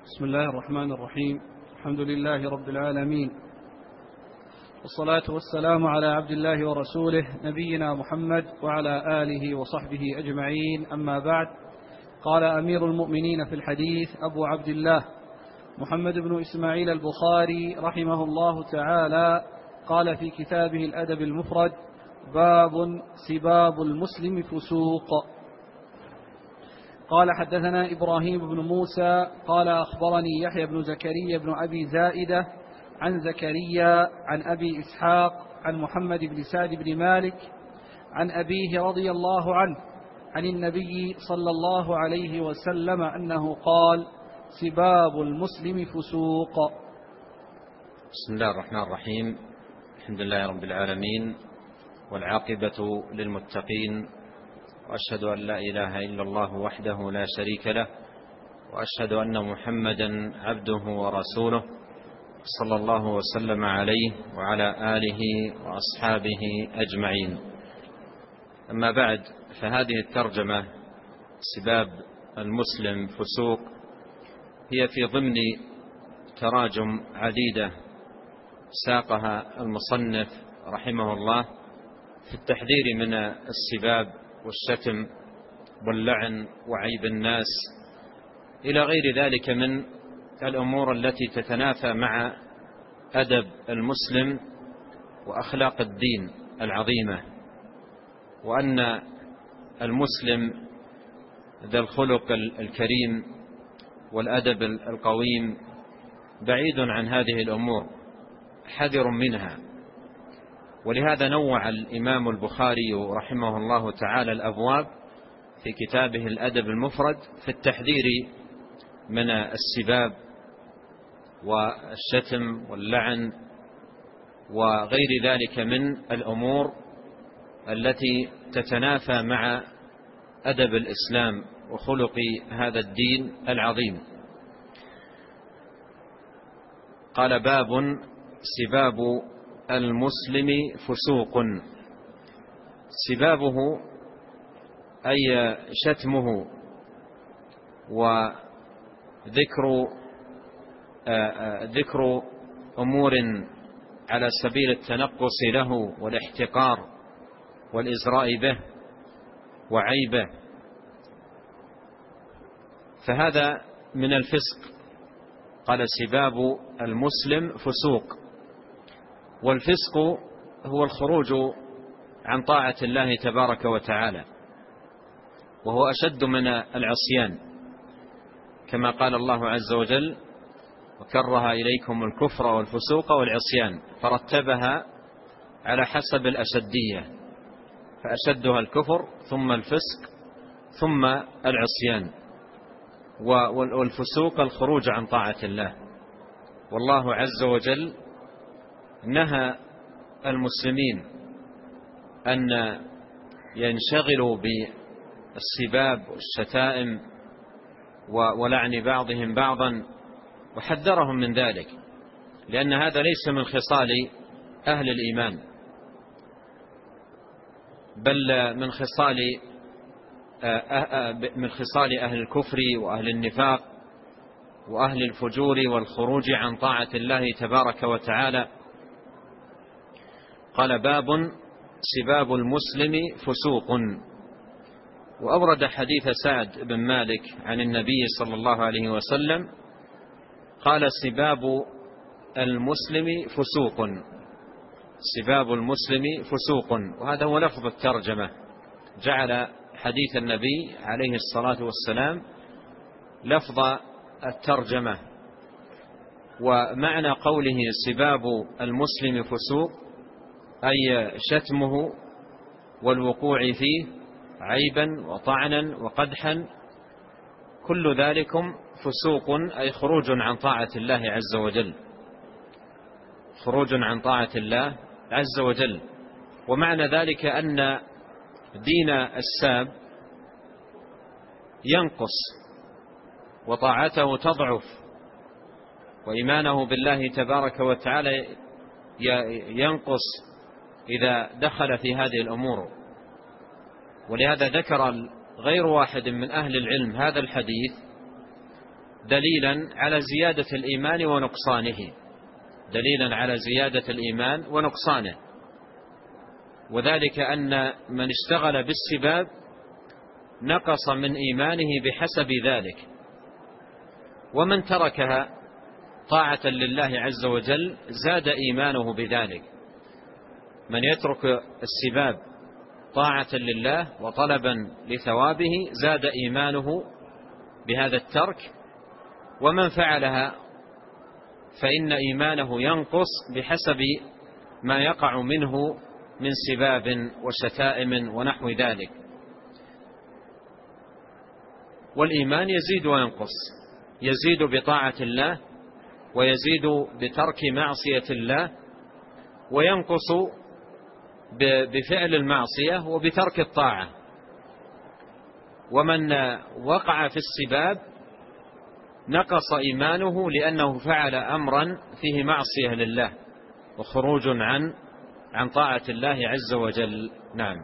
بسم الله الرحمن الرحيم. الحمد لله رب العالمين، والصلاة والسلام على عبد الله ورسوله نبينا محمد وعلى آله وصحبه أجمعين، أما بعد. قال أمير المؤمنين في الحديث أبو عبد الله محمد بن إسماعيل البخاري رحمه الله تعالى، قال في كتابه الأدب المفرد: باب سباب المسلم فسوق. قال حدثنا إبراهيم بن موسى قال أخبرني يحيى بن زكريا بن أبي زائدة عن زكريا عن أبي إسحاق عن محمد بن سعد بن مالك عن أبيه رضي الله عنه عن النبي صلى الله عليه وسلم أنه قال: سباب المسلم فسوق. بسم الله الرحمن الرحيم. الحمد لله رب العالمين، والعاقبة للمتقين، وأشهد أن لا إله إلا الله وحده لا شريك له، وأشهد أن محمدا عبده ورسوله صلى الله وسلم عليه وعلى آله وأصحابه أجمعين. أما بعد، فهذه الترجمة سباب المسلم فسوق هي في ضمن تراجم عديدة ساقها المصنف رحمه الله في التحذير من السباب والشتم واللعن وعيب الناس إلى غير ذلك من الأمور التي تتنافى مع أدب المسلم وأخلاق الدين العظيمة، وأن المسلم ذا الخلق الكريم والأدب القويم بعيد عن هذه الأمور، حذر منها. ولهذا نوع الإمام البخاري رحمه الله تعالى الأبواب في كتابه الأدب المفرد في التحذير من السباب والشتم واللعن وغير ذلك من الأمور التي تتنافى مع أدب الإسلام وخلق هذا الدين العظيم. قال: باب سباب المسلم فسوق. سبابه أي شتمه وذكر أمور على سبيل التنقص له والاحتقار والإزراء به وعيبه، فهذا من الفسق. قال: سباب المسلم فسوق. والفسق هو الخروج عن طاعة الله تبارك وتعالى، وهو أشد من العصيان، كما قال الله عز وجل: وكره إليكم الكفر والفسوق والعصيان، فرتبها على حسب الأشدية، فأشدها الكفر ثم الفسق ثم العصيان. والفسوق الخروج عن طاعة الله. والله عز وجل نهى المسلمين أن ينشغلوا بالسباب والشتائم ولعن بعضهم بعضا، وحذرهم من ذلك، لأن هذا ليس من خصال أهل الإيمان، بل من خصال أهل الكفر وأهل النفاق وأهل الفجور والخروج عن طاعة الله تبارك وتعالى. قال: باب سباب المسلم فسوق. وأورد حديث سعد بن مالك عن النبي صلى الله عليه وسلم قال: سباب المسلم فسوق. سباب المسلم فسوق. وهذا هو لفظ الترجمة، جعل حديث النبي عليه الصلاة والسلام لفظ الترجمة. ومعنى قوله سباب المسلم فسوق أي شتمه والوقوع فيه عيبا وطعنا وقدحا، كل ذلكم فسوق، أي خروج عن طاعة الله عز وجل، خروج عن طاعة الله عز وجل. ومعنى ذلك أن دين الساب ينقص وطاعته تضعف، وإيمانه بالله تبارك وتعالى ينقص إذا دخل في هذه الأمور. ولهذا ذكر غير واحد من أهل العلم هذا الحديث دليلا على زيادة الإيمان ونقصانه، دليلا على زيادة الإيمان ونقصانه، وذلك أن من اشتغل بالسباب نقص من إيمانه بحسب ذلك، ومن تركها طاعة لله عز وجل زاد إيمانه بذلك. من يترك السباب طاعة لله وطلبا لثوابه زاد إيمانه بهذا الترك، ومن فعلها فإن إيمانه ينقص بحسب ما يقع منه من سباب وشتائم ونحو ذلك. والإيمان يزيد وينقص، يزيد بطاعة الله ويزيد بترك معصية الله، وينقص بفعل المعصية وبترك الطاعة. ومن وقع في السباب نقص إيمانه لأنه فعل أمرا فيه معصية لله وخروج عن طاعة الله عز وجل. نعم.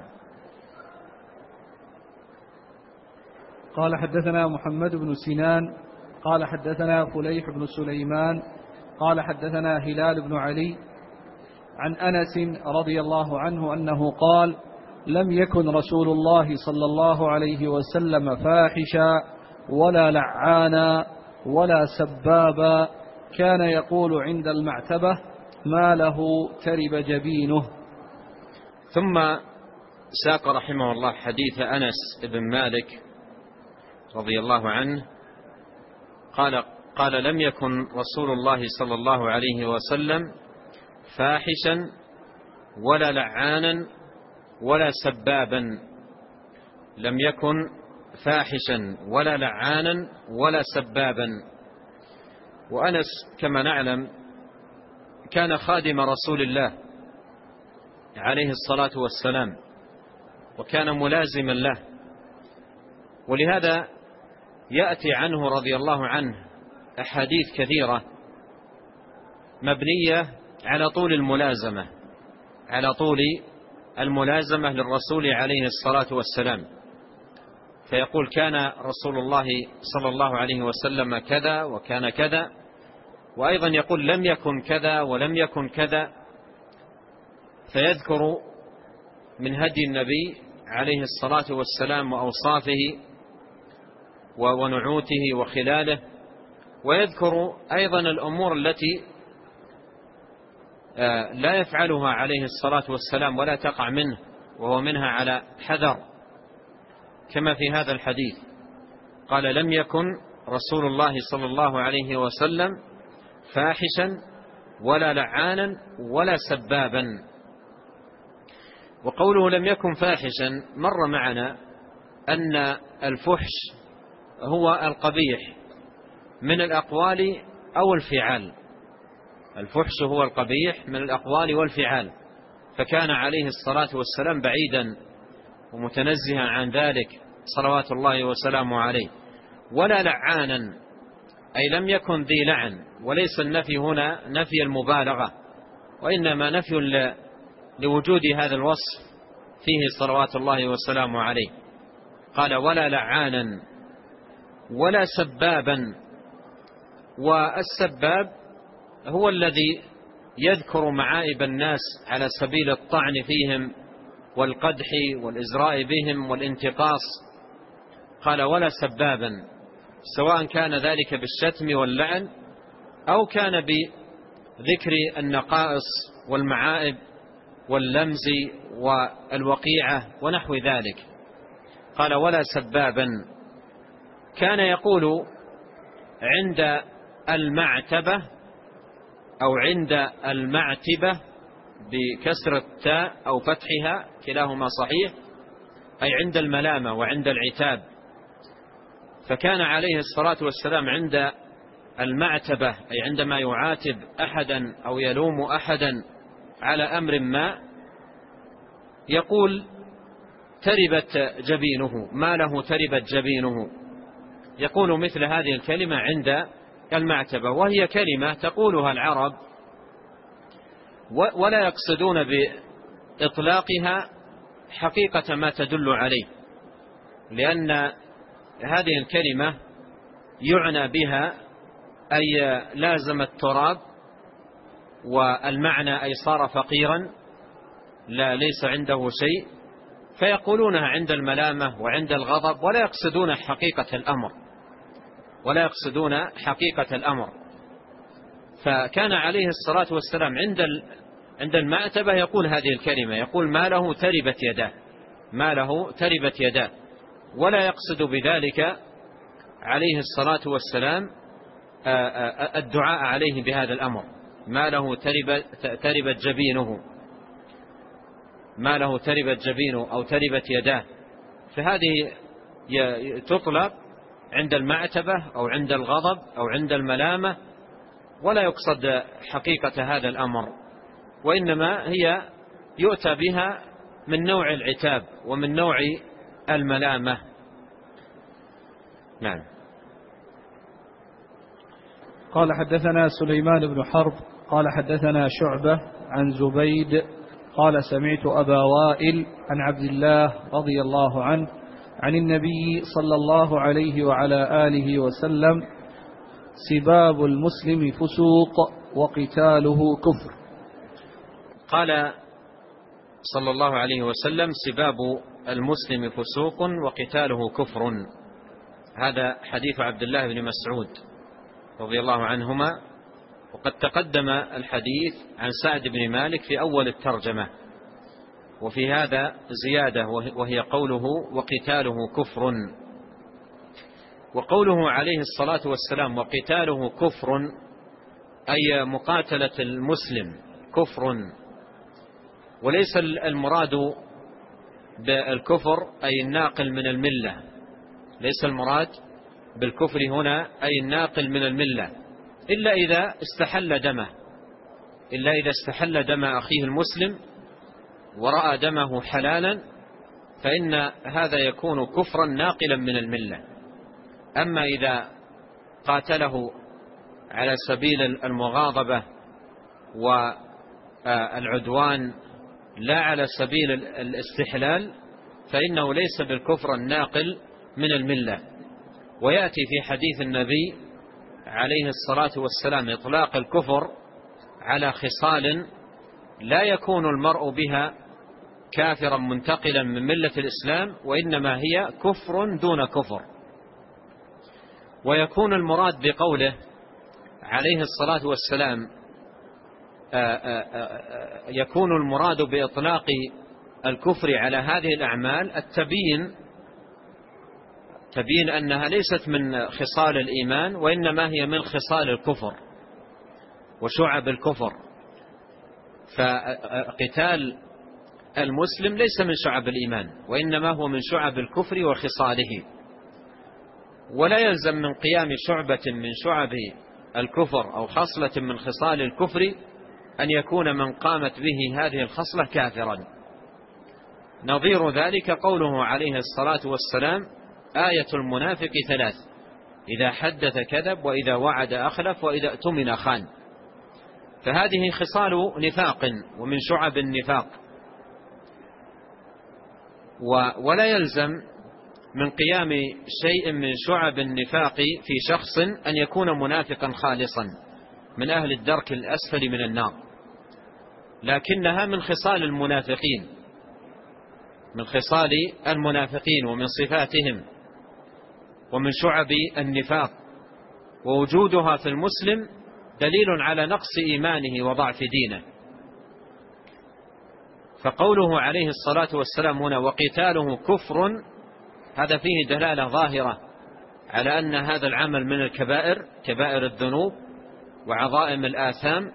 قال حدثنا محمد بن سنان قال حدثنا فليح بن سليمان قال حدثنا هلال بن علي عن أنس رضي الله عنه أنه قال: لم يكن رسول الله صلى الله عليه وسلم فاحشا ولا لعانا ولا سبابا، كان يقول عند المعتبة: ما له ترب جبينه. ثم ساق رحمه الله حديث أنس بن مالك رضي الله عنه قال: لم يكن رسول الله صلى الله عليه وسلم فاحشا ولا لعانا ولا سبابا. لم يكن فاحشا ولا لعانا ولا سبابا. وأنس كما نعلم كان خادم رسول الله عليه الصلاة والسلام، وكان ملازما له، ولهذا يأتي عنه رضي الله عنه أحاديث كثيرة مبنية على طول الملازمة، على طول الملازمة للرسول عليه الصلاة والسلام. فيقول: كان رسول الله صلى الله عليه وسلم كذا وكان كذا، وأيضا يقول: لم يكن كذا ولم يكن كذا، فيذكر من هدي النبي عليه الصلاة والسلام وأوصافه ونعوته وخلاله، ويذكر أيضا الأمور التي لا يفعلها عليه الصلاة والسلام ولا تقع منه وهو منها على حذر، كما في هذا الحديث قال: لم يكن رسول الله صلى الله عليه وسلم فاحشا ولا لعانا ولا سبابا. وقوله لم يكن فاحشا مر معنا أن الفحش هو القبيح من الأقوال أو الفعال. الفحش هو القبيح من الأقوال والفعال، فكان عليه الصلاة والسلام بعيدا ومتنزها عن ذلك صلوات الله وسلامه عليه. ولا لعانا، أي لم يكن ذي لعن، وليس النفي هنا نفي المبالغة، وإنما نفي لوجود هذا الوصف فيه صلوات الله وسلامه عليه. قال: ولا لعانا ولا سبابا. والسباب هو الذي يذكر معائب الناس على سبيل الطعن فيهم والقدح والإزراء بهم والانتقاص. قال: ولا سبابا، سواء كان ذلك بالشتم واللعن أو كان بذكر النقائص والمعائب واللمز والوقيعة ونحو ذلك. قال: ولا سبابا. كان يقول عند المعتبة أو عند المعتبة بكسر التاء أو فتحها، كلاهما صحيح، أي عند الملامة وعند العتاب. فكان عليه الصلاة والسلام عند المعتبة، أي عندما يعاتب أحدا أو يلوم أحدا على أمر ما، يقول: تربت جبينه، ما له تربت جبينه. يقول مثل هذه الكلمة عند المعتبة، وهي كلمة تقولها العرب ولا يقصدون بإطلاقها حقيقة ما تدل عليه، لأن هذه الكلمة يعنى بها أي لازم التراب، والمعنى أي صار فقيرا لا ليس عنده شيء، فيقولونها عند الملامة وعند الغضب، ولا يقصدون حقيقة الأمر. فكان عليه الصلاة والسلام عند المأتبة يقول هذه الكلمة، يقول ما له تربت يداه، ولا يقصد بذلك عليه الصلاة والسلام الدعاء عليه بهذا الأمر، ما له تربت جبينه أو تربت يداه. فهذه تطلق عند المعتبة أو عند الغضب أو عند الملامة، ولا يقصد حقيقة هذا الأمر، وإنما هي يؤتى بها من نوع العتاب ومن نوع الملامة. نعم. قال حدثنا سليمان بن حرب قال حدثنا شعبة عن زبيد قال سمعت أبا وائل عن عبد الله رضي الله عنه عن النبي صلى الله عليه وعلى آله وسلم: سباب المسلم فسوق وقتاله كفر. قال صلى الله عليه وسلم: سباب المسلم فسوق وقتاله كفر. هذا حديث عبد الله بن مسعود رضي الله عنهما، وقد تقدم الحديث عن سعد بن مالك في أول الترجمة، وفي هذا زيادة وهي قوله وقتاله كفر. وقوله عليه الصلاة والسلام وقتاله كفر أي مقاتلة المسلم كفر، وليس المراد بالكفر أي الناقل من الملة، ليس المراد بالكفر هنا أي الناقل من الملة، إلا إذا استحل دم أخيه المسلم ورأى دمه حلالا، فإن هذا يكون كفرا ناقلا من الملة. أما إذا قاتله على سبيل المغاضبة والعدوان لا على سبيل الاستحلال، فإنه ليس بالكفر الناقل من الملة. ويأتي في حديث النبي عليه الصلاة والسلام إطلاق الكفر على خصال لا يكون المرء بها كافرا منتقلا من ملة الإسلام، وإنما هي كفر دون كفر. ويكون المراد بقوله عليه الصلاة والسلام يكون المراد بإطلاق الكفر على هذه الأعمال تبين أنها ليست من خصال الإيمان، وإنما هي من خصال الكفر وشعب الكفر. فقتال المسلم ليس من شعب الإيمان، وإنما هو من شعب الكفر وخصاله. ولا يلزم من قيام شعبة من شعب الكفر أو خصلة من خصال الكفر أن يكون من قامت به هذه الخصلة كافرا. نظير ذلك قوله عليه الصلاة والسلام: آية المنافق 3: إذا حدث كذب، وإذا وعد أخلف، وإذا اؤتمن خان. فهذه خصال نفاق ومن شعب النفاق. ولا يلزم من قيام شيء من شعب النفاق في شخص أن يكون منافقا خالصا من أهل الدرك الأسفل من النار، لكنها من خصال المنافقين ومن صفاتهم ومن شعب النفاق. ووجودها في المسلم دليل على نقص إيمانه وضعف دينه. فقوله عليه الصلاة والسلام هنا وقتاله كفر، هذا فيه دلالة ظاهرة على أن هذا العمل من الكبائر، كبائر الذنوب وعظائم الآثام.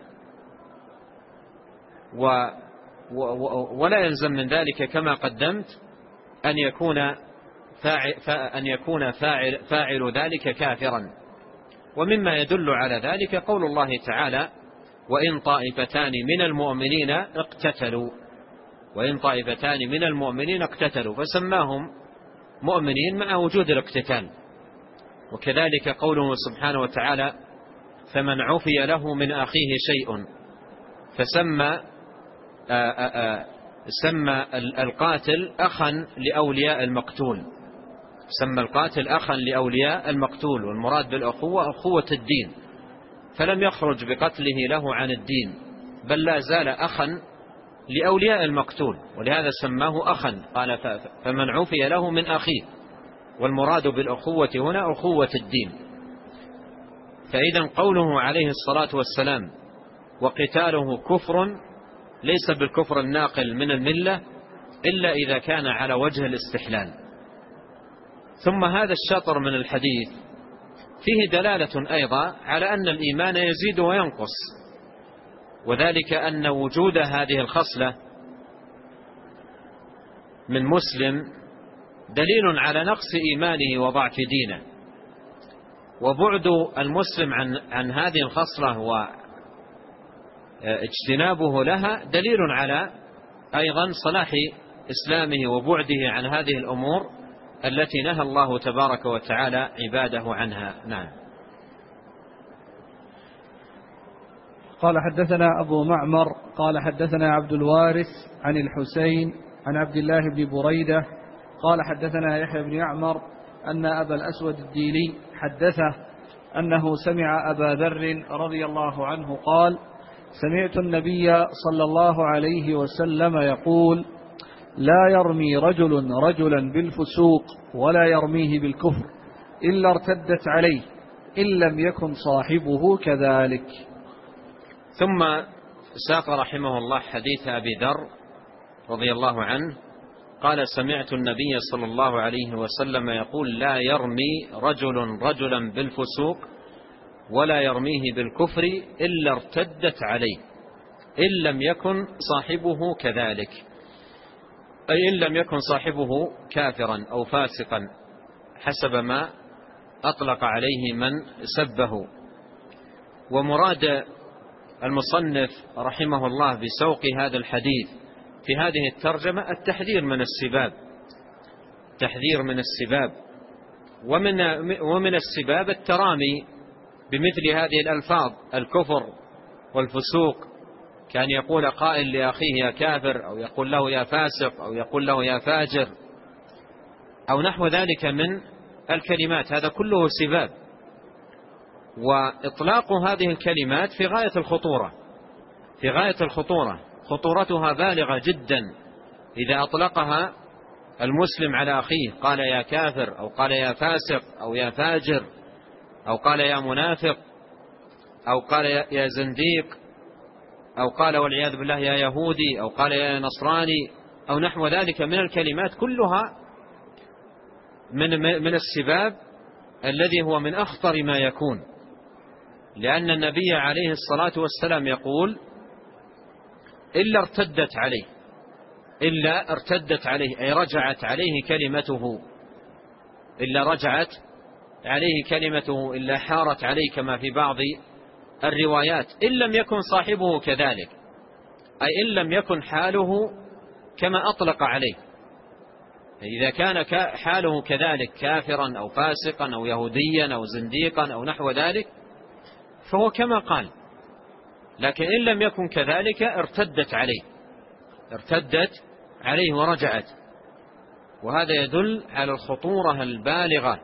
ولا يلزم من ذلك كما قدمت أن يكون فاعل ذلك كافرا. ومما يدل على ذلك قول الله تعالى: وإن طائفتان من المؤمنين اقتتلوا، فسماهم مؤمنين مع وجود الاقتتال. وكذلك قوله سبحانه وتعالى: فمن عفي له من أخيه شيء، سمى القاتل أخا لأولياء المقتول. سمى القاتل أخا لأولياء المقتول، والمراد بالأخوة أخوة الدين، فلم يخرج بقتله له عن الدين، بل لا زال أخا لأولياء المقتول، ولهذا سماه أخا. قال فمن عفي له من أخيه، والمراد بالأخوة هنا أخوة الدين. فإذا قوله عليه الصلاة والسلام وقتاله كفر ليس بالكفر الناقل من الملة إلا إذا كان على وجه الاستحلال. ثم هذا الشطر من الحديث فيه دلالة أيضا على أن الإيمان يزيد وينقص، وذلك أن وجود هذه الخصلة من مسلم دليل على نقص إيمانه وضعف دينه، وبعد المسلم عن هذه الخصلة واجتنابه لها دليل على أيضا صلاح إسلامه وبعده عن هذه الأمور التي نهى الله تبارك وتعالى عباده عنها. نعم. قال حدثنا أبو معمر قال حدثنا عبد الوارث عن الحسين عن عبد الله بن بريدة قال حدثنا يحيى بن يعمر أن أبا الأسود الديلي حدثه أنه سمع أبا ذر رضي الله عنه قال سمعت النبي صلى الله عليه وسلم يقول لا يرمي رجل رجلا بالفسوق ولا يرميه بالكفر إلا ارتدت عليه إن لم يكن صاحبه كذلك. ثم ساق رحمه الله حديث أبي ذر رضي الله عنه قال سمعت النبي صلى الله عليه وسلم يقول لا يرمي رجل رجلا بالفسوق ولا يرميه بالكفر إلا ارتدت عليه إن لم يكن صاحبه كذلك، أي إن لم يكن صاحبه كافرا أو فاسقا حسب ما أطلق عليه من سبه. ومراد المصنف رحمه الله بسوق هذا الحديث في هذه الترجمة التحذير من السباب، تحذير من السباب، ومن السباب الترامي بمثل هذه الألفاظ الكفر والفسوق، كان يقول قائل لأخيه يا كافر، أو يقول له يا فاسق، أو يقول له يا فاجر، أو نحو ذلك من الكلمات، هذا كله سباب. وإطلاق هذه الكلمات في غاية الخطورة، في غاية الخطورة، خطورتها بالغة جدا إذا أطلقها المسلم على أخيه، قال يا كافر أو قال يا فاسق أو يا فاجر أو قال يا منافق أو قال يا زنديق أو قال والعياذ بالله يا يهودي أو قال يا نصراني أو نحو ذلك من الكلمات، كلها من السباب الذي هو من أخطر ما يكون، لأن النبي عليه الصلاة والسلام يقول إلا ارتدت عليه، إلا ارتدت عليه أي رجعت عليه كلمته، إلا رجعت عليه كلمته، إلا حارت عليه كما في بعض الروايات، إن لم يكن صاحبه كذلك، أي إن لم يكن حاله كما أطلق عليه. إذا كان حاله كذلك كافرا أو فاسقا أو يهوديا أو زنديقا أو نحو ذلك فهو كما قال، لكن إن لم يكن كذلك ارتدت عليه، ارتدت عليه ورجعت. وهذا يدل على الخطورة البالغة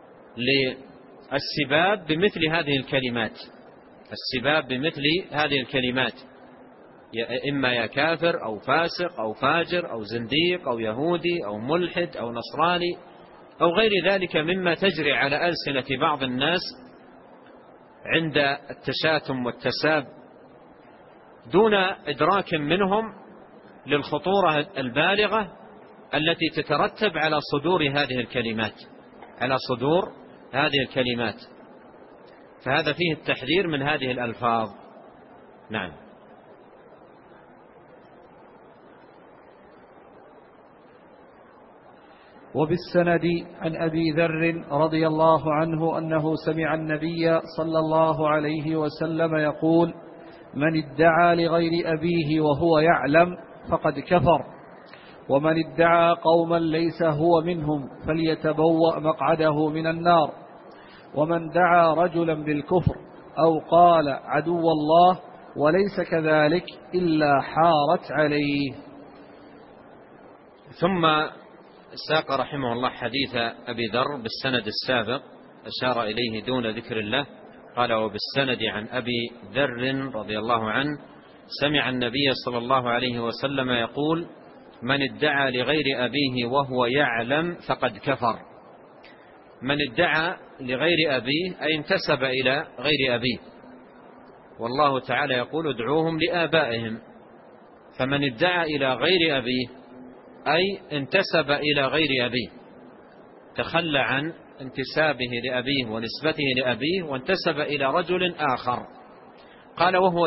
للسباب بمثل هذه الكلمات، السباب بمثل هذه الكلمات، إما يا كافر أو فاسق أو فاجر أو زنديق أو يهودي أو ملحد أو نصراني أو غير ذلك مما تجري على ألسنة بعض الناس عند التشاتم والتساب دون إدراك منهم للخطورة البالغة التي تترتب على صدور هذه الكلمات، على صدور هذه الكلمات. فهذا فيه التحذير من هذه الألفاظ. نعم. وبالسند عن أبي ذر رضي الله عنه أنه سمع النبي صلى الله عليه وسلم يقول من ادعى لغير أبيه وهو يعلم فقد كفر، ومن ادعى قوما ليس هو منهم فليتبوأ مقعده من النار، ومن دعا رجلا بالكفر أو قال عدو الله وليس كذلك إلا حارت عليه. ثم ساق رحمه الله حديث أبي ذر بالسند السابق، أشار إليه دون ذكر الله، قال: وبالسند عن أبي ذر رضي الله عنه سمع النبي صلى الله عليه وسلم يقول: من ادعى لغير أبيه وهو يعلم فقد كفر. من ادعى لغير أبيه أي انتسب إلى غير أبيه، والله تعالى يقول: ادعوهم لآبائهم. فمن ادعى إلى غير أبيه أي انتسب إلى غير أبيه، تخلى عن انتسابه لأبيه ونسبته لأبيه وانتسب إلى رجل آخر. قال: وهو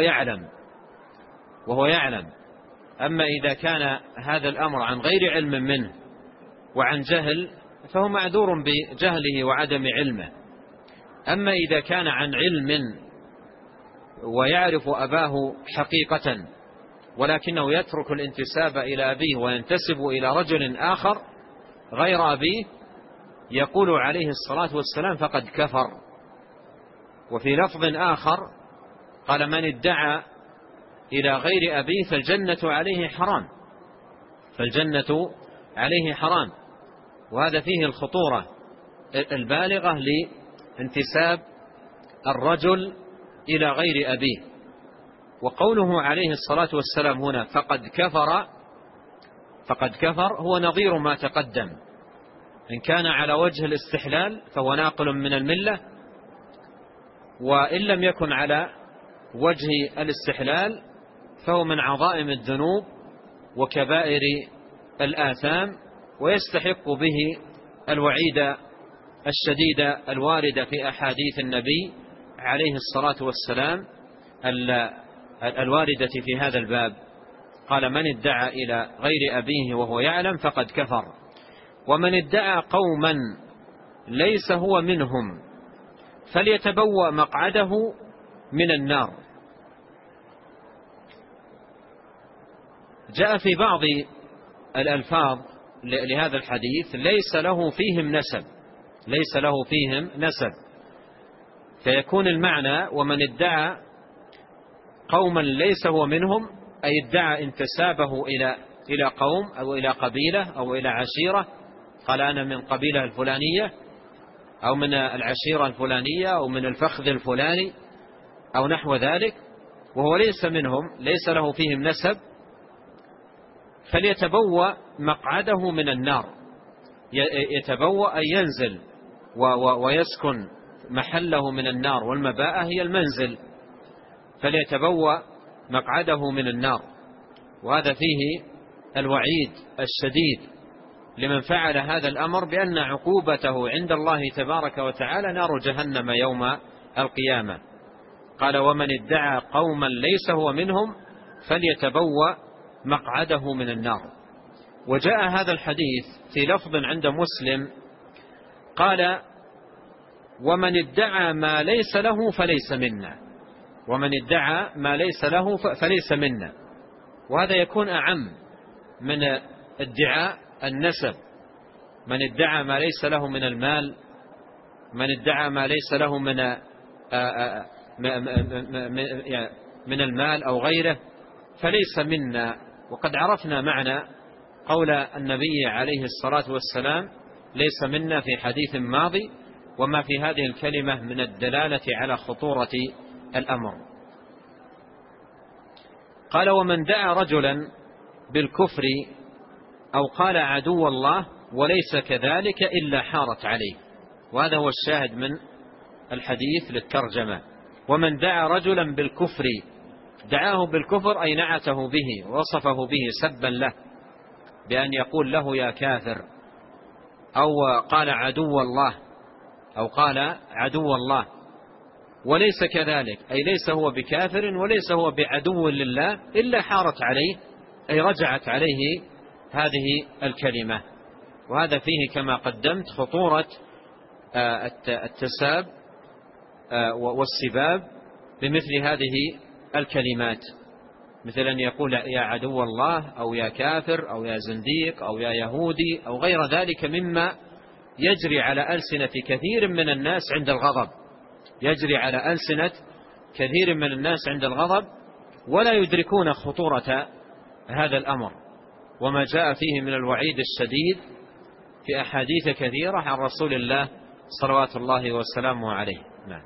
يعلم. أما إذا كان هذا الأمر عن غير علم منه وعن جهل فهو معذور بجهله وعدم علمه. أما إذا كان عن علم ويعرف أباه حقيقة ولكنه يترك الانتساب إلى أبيه وينتسب إلى رجل آخر غير أبيه، يقول عليه الصلاة والسلام: فقد كفر. وفي لفظ آخر قال: من ادعى إلى غير أبيه فالجنة عليه حرام. وهذا فيه الخطورة البالغة لانتساب الرجل إلى غير أبيه. وقوله عليه الصلاة والسلام هنا فقد كفر هو نظير ما تقدم. إن كان على وجه الاستحلال فهو ناقل من الملة، وإن لم يكن على وجه الاستحلال فهو من عظائم الذنوب وكبائر الآثام، ويستحق به الوعيد الشديد الواردة في أحاديث النبي عليه الصلاة والسلام الواردة في هذا الباب. قال: من ادعى إلى غير أبيه وهو يعلم فقد كفر. ومن ادعى قوما ليس هو منهم فليتبوأ مقعده من النار. جاء في بعض الألفاظ لهذا الحديث: ليس له فيهم نسب، فيكون المعنى: ومن ادعى قوما ليس هو منهم، أي ادعى انتسابه إلى قوم أو إلى قبيلة أو إلى عشيرة، قال: أنا من قبيلة الفلانية أو من العشيرة الفلانية أو من الفخذ الفلاني أو نحو ذلك، وهو ليس منهم، ليس له فيهم نسب، فليتبوأ مقعده من النار. يتبوأ أي ينزل ويسكن محله من النار، والمباءة هي المنزل، فليتبوأ مقعده من النار. وهذا فيه الوعيد الشديد لمن فعل هذا الأمر، بأن عقوبته عند الله تبارك وتعالى نار جهنم يوم القيامة. قال: ومن ادعى قوما ليس هو منهم فليتبوأ مقعده من النار. وجاء هذا الحديث في لفظ عند مسلم قال: ومن ادعى ما ليس له فليس منا. ومن ادعى ما ليس له فليس منا. وهذا يكون أعم من ادعاء النسب. من ادعى ما ليس له من المال، من ادعى ما ليس له من المال أو غيره فليس منا. وقد عرفنا معنى قول النبي عليه الصلاة والسلام: ليس منا، في حديث ماضي، وما في هذه الكلمة من الدلالة على خطورة الأمر. قال: ومن دعا رجلا بالكفر أو قال عدو الله وليس كذلك إلا حارت عليه. وهذا هو الشاهد من الحديث للترجمة. ومن دعا رجلا بالكفر، دعاه بالكفر أي نعته به ووصفه به سبا له، بأن يقول له يا كافر، أو قال عدو الله، وليس كذلك أي ليس هو بكافر وليس هو بعدو لله، إلا حارت عليه أي رجعت عليه هذه الكلمة. وهذا فيه كما قدمت خطورة التساب والسباب بمثل هذه الكلمات، مثل أن يقول يا عدو الله أو يا كافر أو يا زنديق أو يا يهودي أو غير ذلك مما يجري على ألسنة كثير من الناس عند الغضب، يجري على ألسنة كثير من الناس عند الغضب، ولا يدركون خطورة هذا الأمر وما جاء فيه من الوعيد الشديد في أحاديث كثيرة عن رسول الله صلوات الله وسلامه عليه. نعم.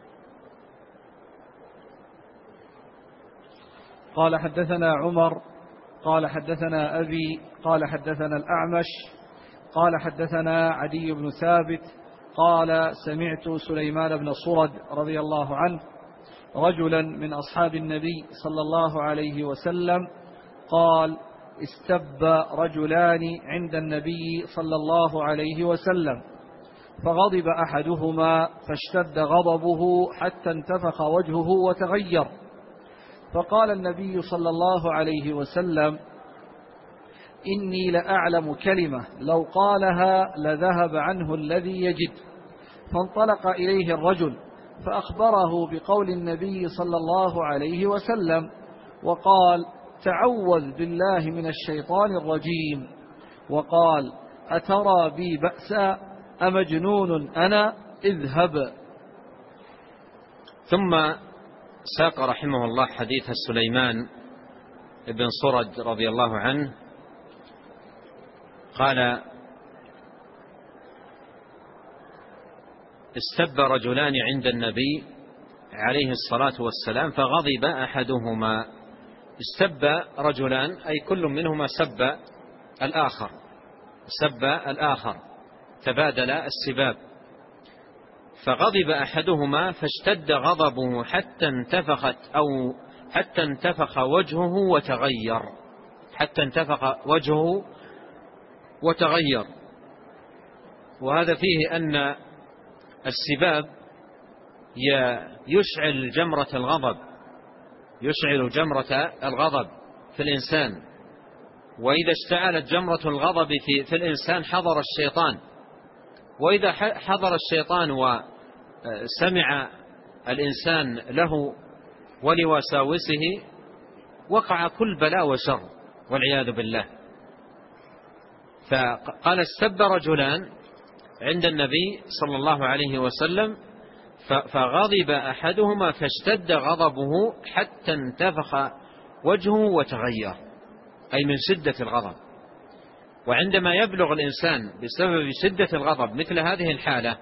قال حدثنا عمر قال حدثنا أبي قال حدثنا الأعمش قال حدثنا عدي بن ثابت قال سمعت سليمان بن صرد رضي الله عنه رجلا من أصحاب النبي صلى الله عليه وسلم قال استب رجلان عند النبي صلى الله عليه وسلم فغضب أحدهما فاشتد غضبه حتى انتفخ وجهه وتغير، فقال النبي صلى الله عليه وسلم إني لأعلم كلمة لو قالها لذهب عنه الذي يجد. فانطلق إليه الرجل فأخبره بقول النبي صلى الله عليه وسلم وقال تعوذ بالله من الشيطان الرجيم، وقال أترى بي بأسا أمجنون أنا اذهب. ثم ساق رحمه الله حديث سليمان بن صرد رضي الله عنه قال استب رجلان عند النبي عليه الصلاة والسلام فغضب أحدهما. استب رجلان أي كل منهما سب الآخر تبادل السباب، فغضب أحدهما فاشتد غضبه حتى انتفخ وجهه وتغير. وهذا فيه أن السباب يشعل جمرة الغضب في الإنسان، وإذا اشتعلت جمرة الغضب في الإنسان حضر الشيطان، وإذا حضر الشيطان وسمع الإنسان له ولوساوسه وقع كل بلاء وشر والعياذ بالله. فقال استب رجلان عند النبي صلى الله عليه وسلم فغضب أحدهما فاشتد غضبه حتى انتفخ وجهه وتغير، أي من شدة الغضب. وعندما يبلغ الإنسان بسبب شدة الغضب مثل هذه الحالة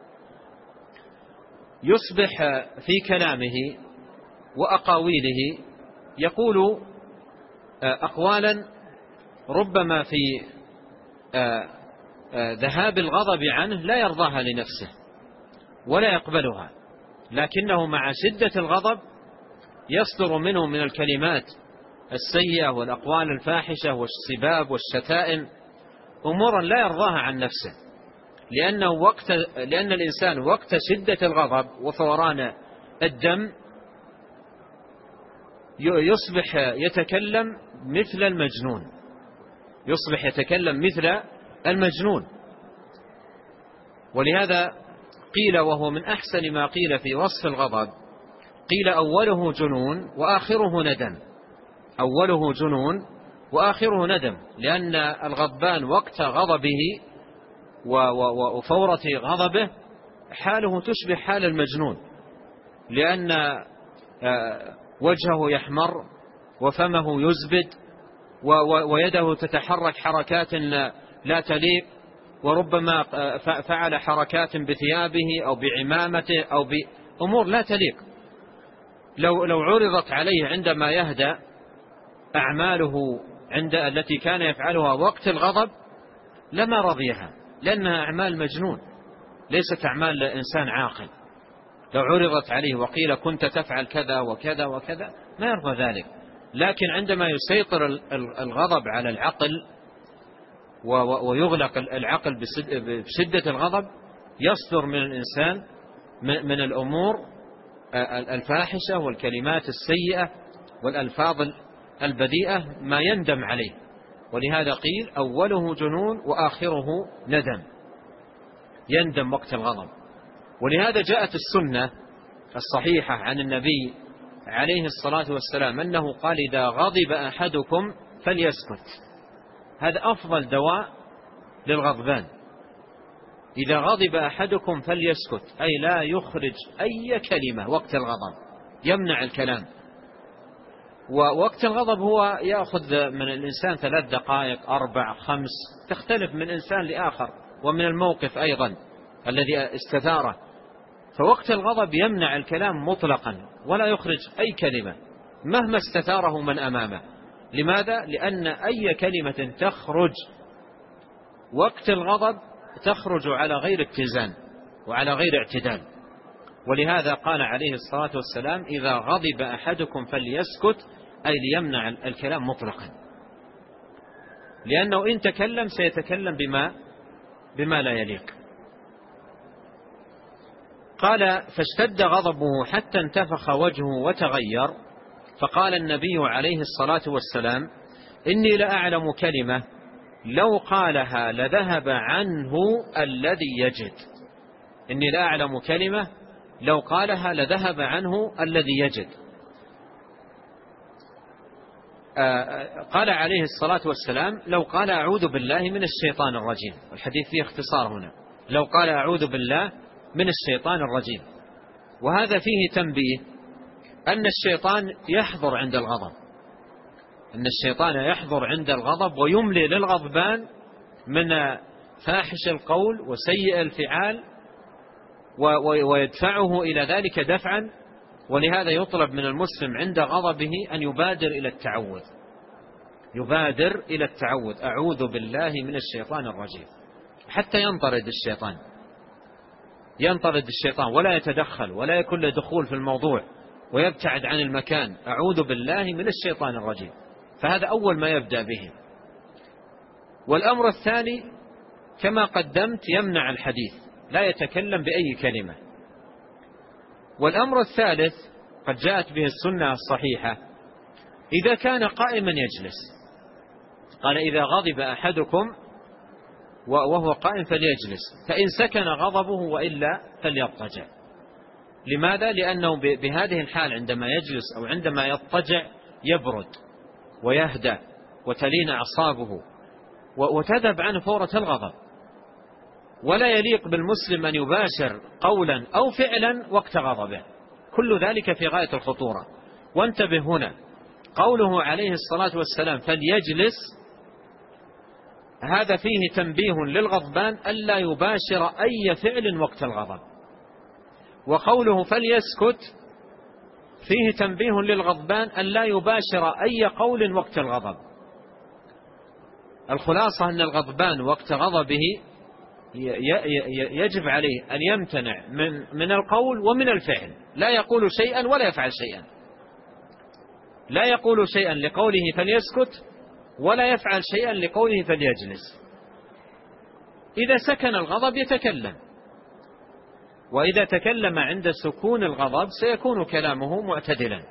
يصبح في كلامه وأقاويله يقول أقوالا ربما في ذهاب الغضب عنه لا يرضاها لنفسه ولا يقبلها، لكنه مع شدة الغضب يصدر منه من الكلمات السيئة والأقوال الفاحشة والسباب والشتائم أمورا لا يرضاها عن نفسه، لأن الإنسان وقت شدة الغضب وفوران الدم يصبح يتكلم مثل المجنون. ولهذا قيل، وهو من أحسن ما قيل في وصف الغضب، قيل أوله جنون وآخره ندم، لأن الغضبان وقت غضبه وفورة غضبه حاله تشبه حال المجنون، لأن وجهه يحمر وفمه يزبد ويده تتحرك حركات لا تليق، وربما فعل حركات بثيابه أو بعمامته أو بأمور لا تليق. لو عرضت عليه عندما يهدأ أعماله التي كان يفعلها وقت الغضب لما رضيها، لأنها أعمال مجنون ليست أعمال إنسان عاقل. لو عرضت عليه وقيل كنت تفعل كذا وكذا وكذا ما يرضى ذلك، لكن عندما يسيطر الغضب على العقل ويغلق العقل بشدة الغضب يصدر من الإنسان من الأمور الفاحشة والكلمات السيئة والألفاظ البذيئة ما يندم عليه. ولهذا قيل أوله جنون وآخره ندم، يندم وقت الغضب. ولهذا جاءت السنة الصحيحة عن النبي عليه الصلاة والسلام أنه قال إذا غضب أحدكم فليسكت. هذا أفضل دواء للغضبان، إذا غضب أحدكم فليسكت، أي لا يخرج أي كلمة وقت الغضب، يمنع الكلام. ووقت الغضب هو يأخذ من الإنسان 3 دقائق 4 5، تختلف من إنسان لآخر ومن الموقف أيضا الذي استثاره. فوقت الغضب يمنع الكلام مطلقا ولا يخرج أي كلمة مهما استثاره من أمامه. لماذا؟ لأن أي كلمة تخرج وقت الغضب تخرج على غير اتزان وعلى غير اعتدال. ولهذا قال عليه الصلاة والسلام: إذا غضب أحدكم فليسكت، أي ليمنع الكلام مطلقا، لأنه إن تكلم سيتكلم بما لا يليق. قال: فاشتد غضبه حتى انتفخ وجهه وتغير، فقال النبي عليه الصلاة والسلام: إني لأعلم كلمة لو قالها لذهب عنه الذي يجد. إني لأعلم كلمة لو قالها لذهب عنه الذي يجد. قال عليه الصلاة والسلام: لو قال أعوذ بالله من الشيطان الرجيم، والحديث فيه اختصار هنا، لو قال أعوذ بالله من الشيطان الرجيم. وهذا فيه تنبيه أن الشيطان يحضر عند الغضب، أن الشيطان يحضر عند الغضب ويملي للغضبان من فاحش القول وسيء الفعال ويدفعه إلى ذلك دفعا. ولهذا يطلب من المسلم عند غضبه أن يبادر إلى التعوذ، يبادر إلى التعوذ: أعوذ بالله من الشيطان الرجيم، حتى ينطرد الشيطان ولا يتدخل ولا يكون له دخول في الموضوع ويبتعد عن المكان. أعوذ بالله من الشيطان الرجيم. فهذا أول ما يبدأ به. والأمر الثاني كما قدمت يمنع الحديث، لا يتكلم بأي كلمة. والأمر الثالث قد جاءت به السنة الصحيحة: إذا كان قائما يجلس. قال: إذا غضب أحدكم وهو قائم فليجلس، فإن سكن غضبه وإلا فليضطجع. لماذا؟ لأنه بهذه الحال عندما يجلس أو عندما يضطجع يبرد ويهدى وتلين أعصابه وتذهب عنه فورة الغضب. ولا يليق بالمسلم أن يباشر قولا أو فعلا وقت غضبه، كل ذلك في غاية الخطورة. وانتبه هنا، قوله عليه الصلاة والسلام فليجلس، هذا فيه تنبيه للغضبان ألا يباشر أي فعل وقت الغضب. وقوله فليسكت فيه تنبيه للغضبان ألا يباشر أي قول وقت الغضب. الخلاصة أن الغضبان وقت غضبه يجب عليه أن يمتنع من القول ومن الفعل، لا يقول شيئا ولا يفعل شيئا، لا يقول شيئا لقوله فليسكت ولا يفعل شيئا لقوله فليجلس. إذا سكن الغضب يتكلم، وإذا تكلم عند سكون الغضب سيكون كلامه معتدلا.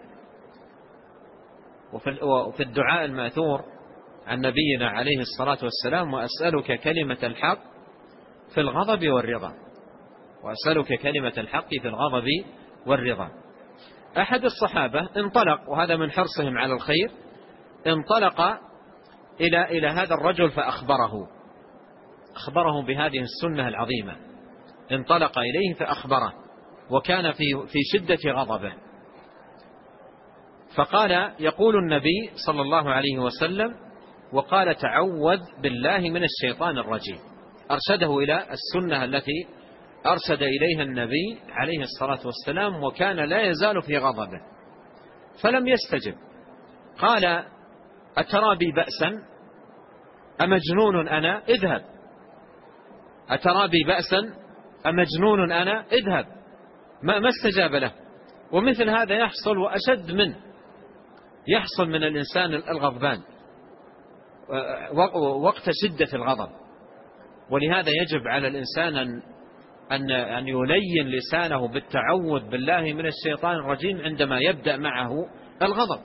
وفي الدعاء المأثور عن نبينا عليه الصلاة والسلام: وأسألك كلمة الحق في الغضب والرضا، وأسألك كلمة الحق في الغضب والرضا. أحد الصحابة انطلق، وهذا من حرصهم على الخير، انطلق إلى هذا الرجل فأخبره بهذه السنة العظيمة. انطلق إليه فأخبره، وكان في شدة غضبه. فقال: يقول النبي صلى الله عليه وسلم: وقال تعوذ بالله من الشيطان الرجيم. أرشده إلى السنة التي أرشد إليها النبي عليه الصلاة والسلام، وكان لا يزال في غضبه فلم يستجب. قال: أترى بي بأسا أمجنون أنا؟ اذهب. أترى بي بأسا أمجنون أنا؟ اذهب. ما استجاب له. ومثل هذا يحصل وأشد منه، يحصل من الإنسان الغضبان وقت شدة الغضب. ولهذا يجب على الإنسان أن يلين لسانه بالتعوذ بالله من الشيطان الرجيم عندما يبدأ معه الغضب.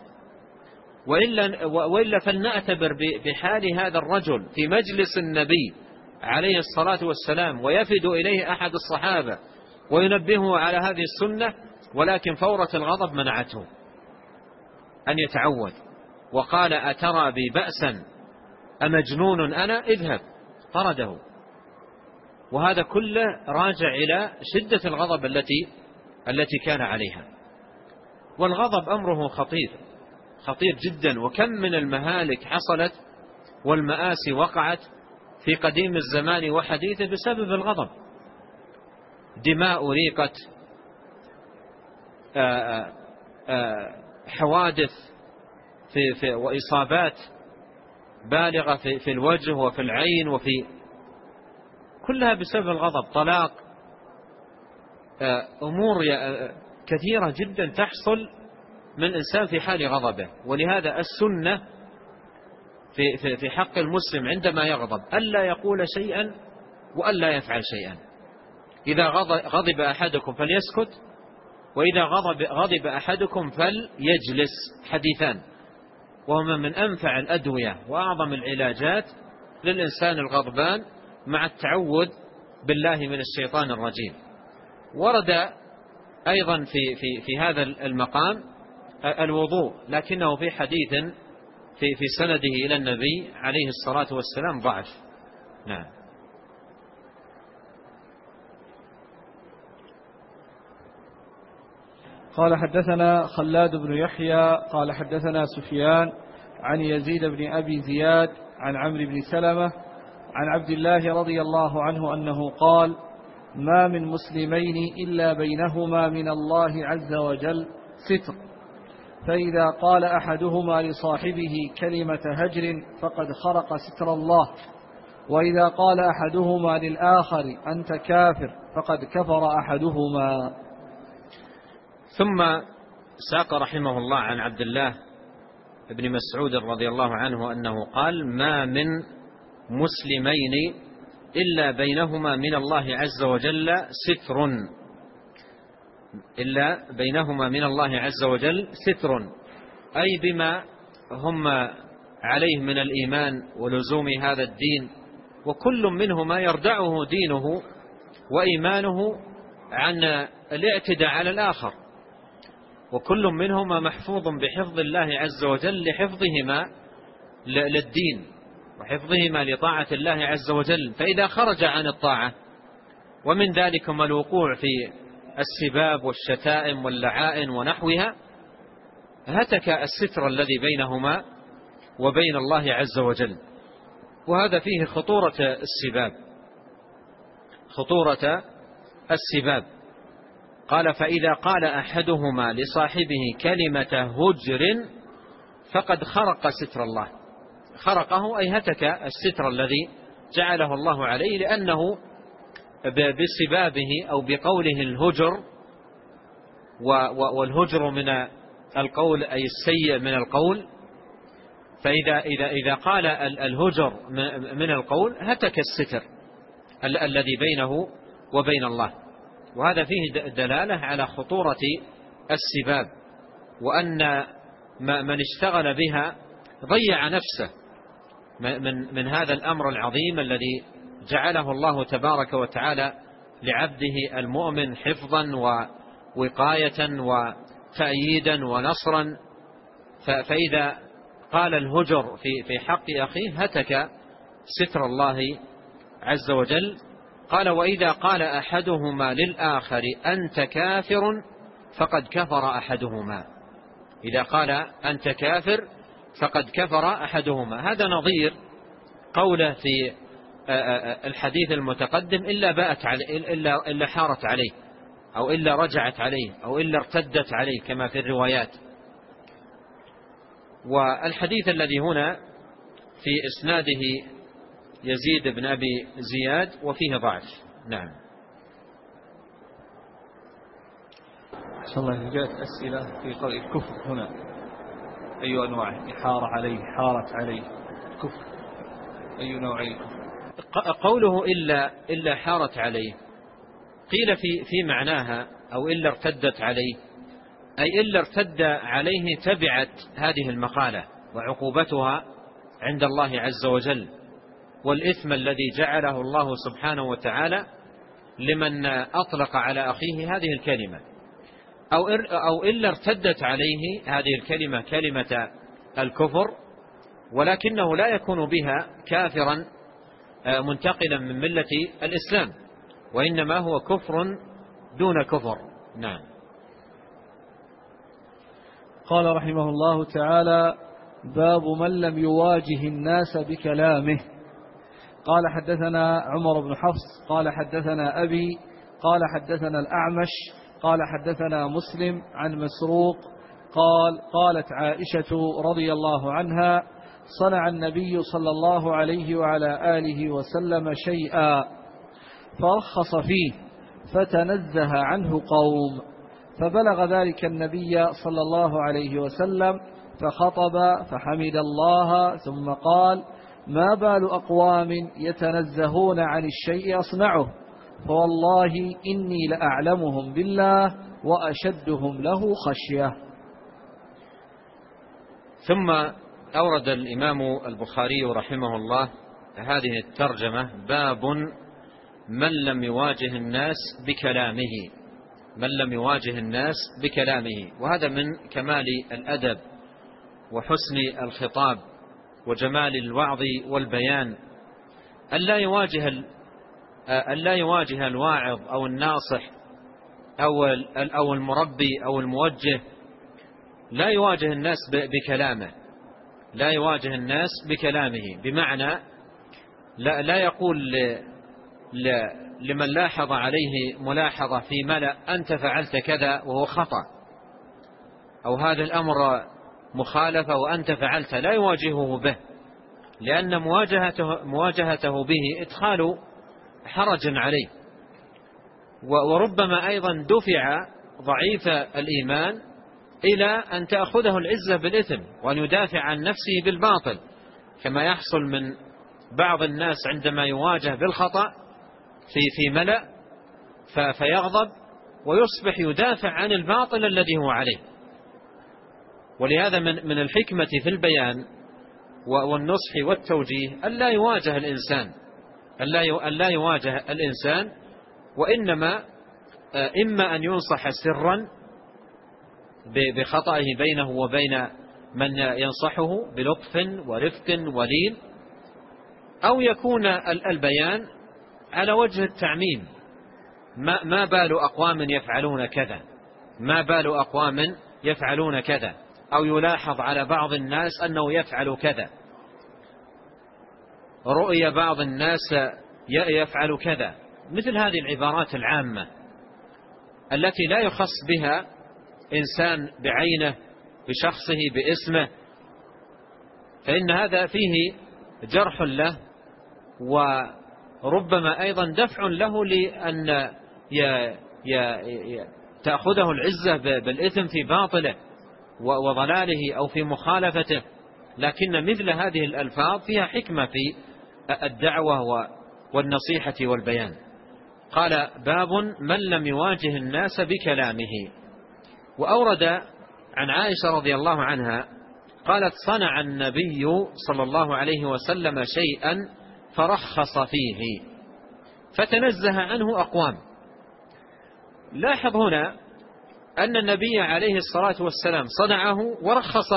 وإلا فلنعتبر بحال هذا الرجل في مجلس النبي عليه الصلاة والسلام، ويفد إليه أحد الصحابة وينبهه على هذه السنة، ولكن فورة الغضب منعته أن يتعوذ. وقال: أترى بي بأسا أمجنون أنا؟ اذهب. طرده. وهذا كله راجع إلى شدة الغضب التي كان عليها. والغضب أمره خطير جدا. وكم من المهالك حصلت والمآسي وقعت في قديم الزمان وحديثه بسبب الغضب. دماء أريقت، حوادث وإصابات بالغة في الوجه وفي العين كلها بسبب الغضب. طلاق، أمور كثيرة جدا تحصل من إنسان في حال غضبه. ولهذا السنة في حق المسلم عندما يغضب ألا يقول شيئا وألا يفعل شيئا. إذا غضب أحدكم فليسكت، وإذا غضب أحدكم فليجلس. حديثان، وهما من أنفع الأدوية وأعظم العلاجات للإنسان الغضبان مع التعوذ بالله من الشيطان الرجيم. ورد أيضا في هذا المقام الوضوء، لكنه في حديث في سنده إلى النبي عليه الصلاة والسلام ضعف. نعم. قال حدثنا خلاد بن يحيى قال حدثنا سفيان عن يزيد بن أبي زياد عن عمرو بن سلمة عن عبد الله رضي الله عنه أنه قال: ما من مسلمين إلا بينهما من الله عز وجل ستر، فإذا قال أحدهما لصاحبه كلمة هجر فقد خرق ستر الله، وإذا قال أحدهما للآخر أنت كافر فقد كفر أحدهما. ثم ساق رحمه الله عن عبد الله بن مسعود رضي الله عنه أنه قال: ما من مسلمين إلا بينهما من الله عز وجل ستر، إلا بينهما من الله عز وجل ستر، أي بما هم عليه من الإيمان ولزوم هذا الدين، وكل منهما يردعه دينه وإيمانه عن الاعتداء على الآخر، وكل منهما محفوظ بحفظ الله عز وجل لحفظهما للدين وحفظهما لطاعة الله عز وجل. فإذا خرج عن الطاعة، ومن ذلكم الوقوع في السباب والشتائم واللعائن ونحوها، هتك الستر الذي بينهما وبين الله عز وجل. وهذا فيه خطورة السباب. قال: فإذا قال أحدهما لصاحبه كلمة هجر فقد خرق ستر الله. خرقه أي هتك الستر الذي جعله الله عليه، لأنه بسبابه أو بقوله الهجر، والهجر من القول أي السيء من القول، فإذا قال الهجر من القول هتك الستر الذي بينه وبين الله. وهذا فيه دلالة على خطورة السباب، وأن من اشتغل بها ضيع نفسه من هذا الأمر العظيم الذي جعله الله تبارك وتعالى لعبده المؤمن حفظا ووقاية وتأييدا ونصرا. فإذا قال الهجر في حق أخيه هتك ستر الله عز وجل. قال: وإذا قال أحدهما للآخر أنت كافر فقد كفر أحدهما. إذا قال أنت كافر فقد كفر أحدهما، هذا نظير قوله في الحديث المتقدم: إلا حارت عليه، أو إلا رجعت عليه، أو إلا ارتدت عليه، كما في الروايات. والحديث الذي هنا في إسناده يزيد بن أبي زياد وفيه ضعف. نعم. إن شاء الله جاءت أسئلة في قول الكفر هنا أي أنواع؟ حار عليه، حارت عليه، كفر أي نوع الكفر؟ قوله إلا حارت عليه قيل في معناها أو إلا ارتدت عليه، أي إلا ارتد عليه تبعت هذه المقالة وعقوبتها عند الله عز وجل، والإثم الذي جعله الله سبحانه وتعالى لمن أطلق على أخيه هذه الكلمة، أو إلا ارتدت عليه هذه الكلمة كلمة الكفر، ولكنه لا يكون بها كافرا منتقلا من ملة الإسلام، وإنما هو كفر دون كفر. نعم. قال رحمه الله تعالى: باب من لم يواجه الناس بكلامه. قال حدثنا عمر بن حفص قال حدثنا أبي قال حدثنا الأعمش قال حدثنا مسلم عن مسروق قالت عائشة رضي الله عنها: صنع النبي صلى الله عليه وعلى آله وسلم شيئا فرخص فيه فتنزه عنه قوم، فبلغ ذلك النبي صلى الله عليه وسلم فخطب فحمد الله ثم قال: ما بال أقوام يتنزهون عن الشيء أصنعه، فوالله إني لأعلمهم بالله وأشدهم له خشية. ثم أورد الإمام البخاري رحمه الله هذه الترجمة: باب من لم يواجه الناس بكلامه. من لم يواجه الناس بكلامه، وهذا من كمال الأدب وحسن الخطاب وجمال الوعظ والبيان، ألا يواجه الواعظ أو الناصح أو المربي أو الموجه، لا يواجه الناس بكلامه، لا يواجه الناس بكلامه، بمعنى لا يقول لمن لاحظ عليه ملاحظة في ملأ: أنت فعلت كذا وهو خطأ، أو هذا الأمر مخالفة وأنت فعلت، لا يواجهه به، لأن مواجهته به إدخال حرج عليه، وربما أيضا دفع ضعيف الإيمان إلى أن تأخذه العزة بالإثم وأن يدافع عن نفسه بالباطل، كما يحصل من بعض الناس عندما يواجه بالخطأ في ملأ فيغضب ويصبح يدافع عن الباطل الذي هو عليه. ولهذا من الحكمة في البيان والنصح والتوجيه ألا يواجه الإنسان، وإنما إما أن ينصح سرا بخطئه بينه وبين من ينصحه بلطف ورفق ولين، أو يكون البيان على وجه التعميم: ما بال أقوام يفعلون كذا، ما بال أقوام يفعلون كذا، أو يلاحظ على بعض الناس أنه يفعل كذا، رؤية بعض الناس يفعل كذا، مثل هذه العبارات العامة التي لا يخص بها إنسان بعينه بشخصه باسمه، فإن هذا فيه جرح له، وربما أيضا دفع له لأن تأخذه العزة بالإثم في باطله وضلاله أو في مخالفته. لكن مثل هذه الألفاظ فيها حكمة في الدعوة والنصيحة والبيان. قال: باب من لم يواجه الناس بكلامه. وأورد عن عائشة رضي الله عنها قالت: صنع النبي صلى الله عليه وسلم شيئا فرخص فيه فتنزه عنه أقوام. لاحظ هنا أن النبي عليه الصلاة والسلام صنعه ورخص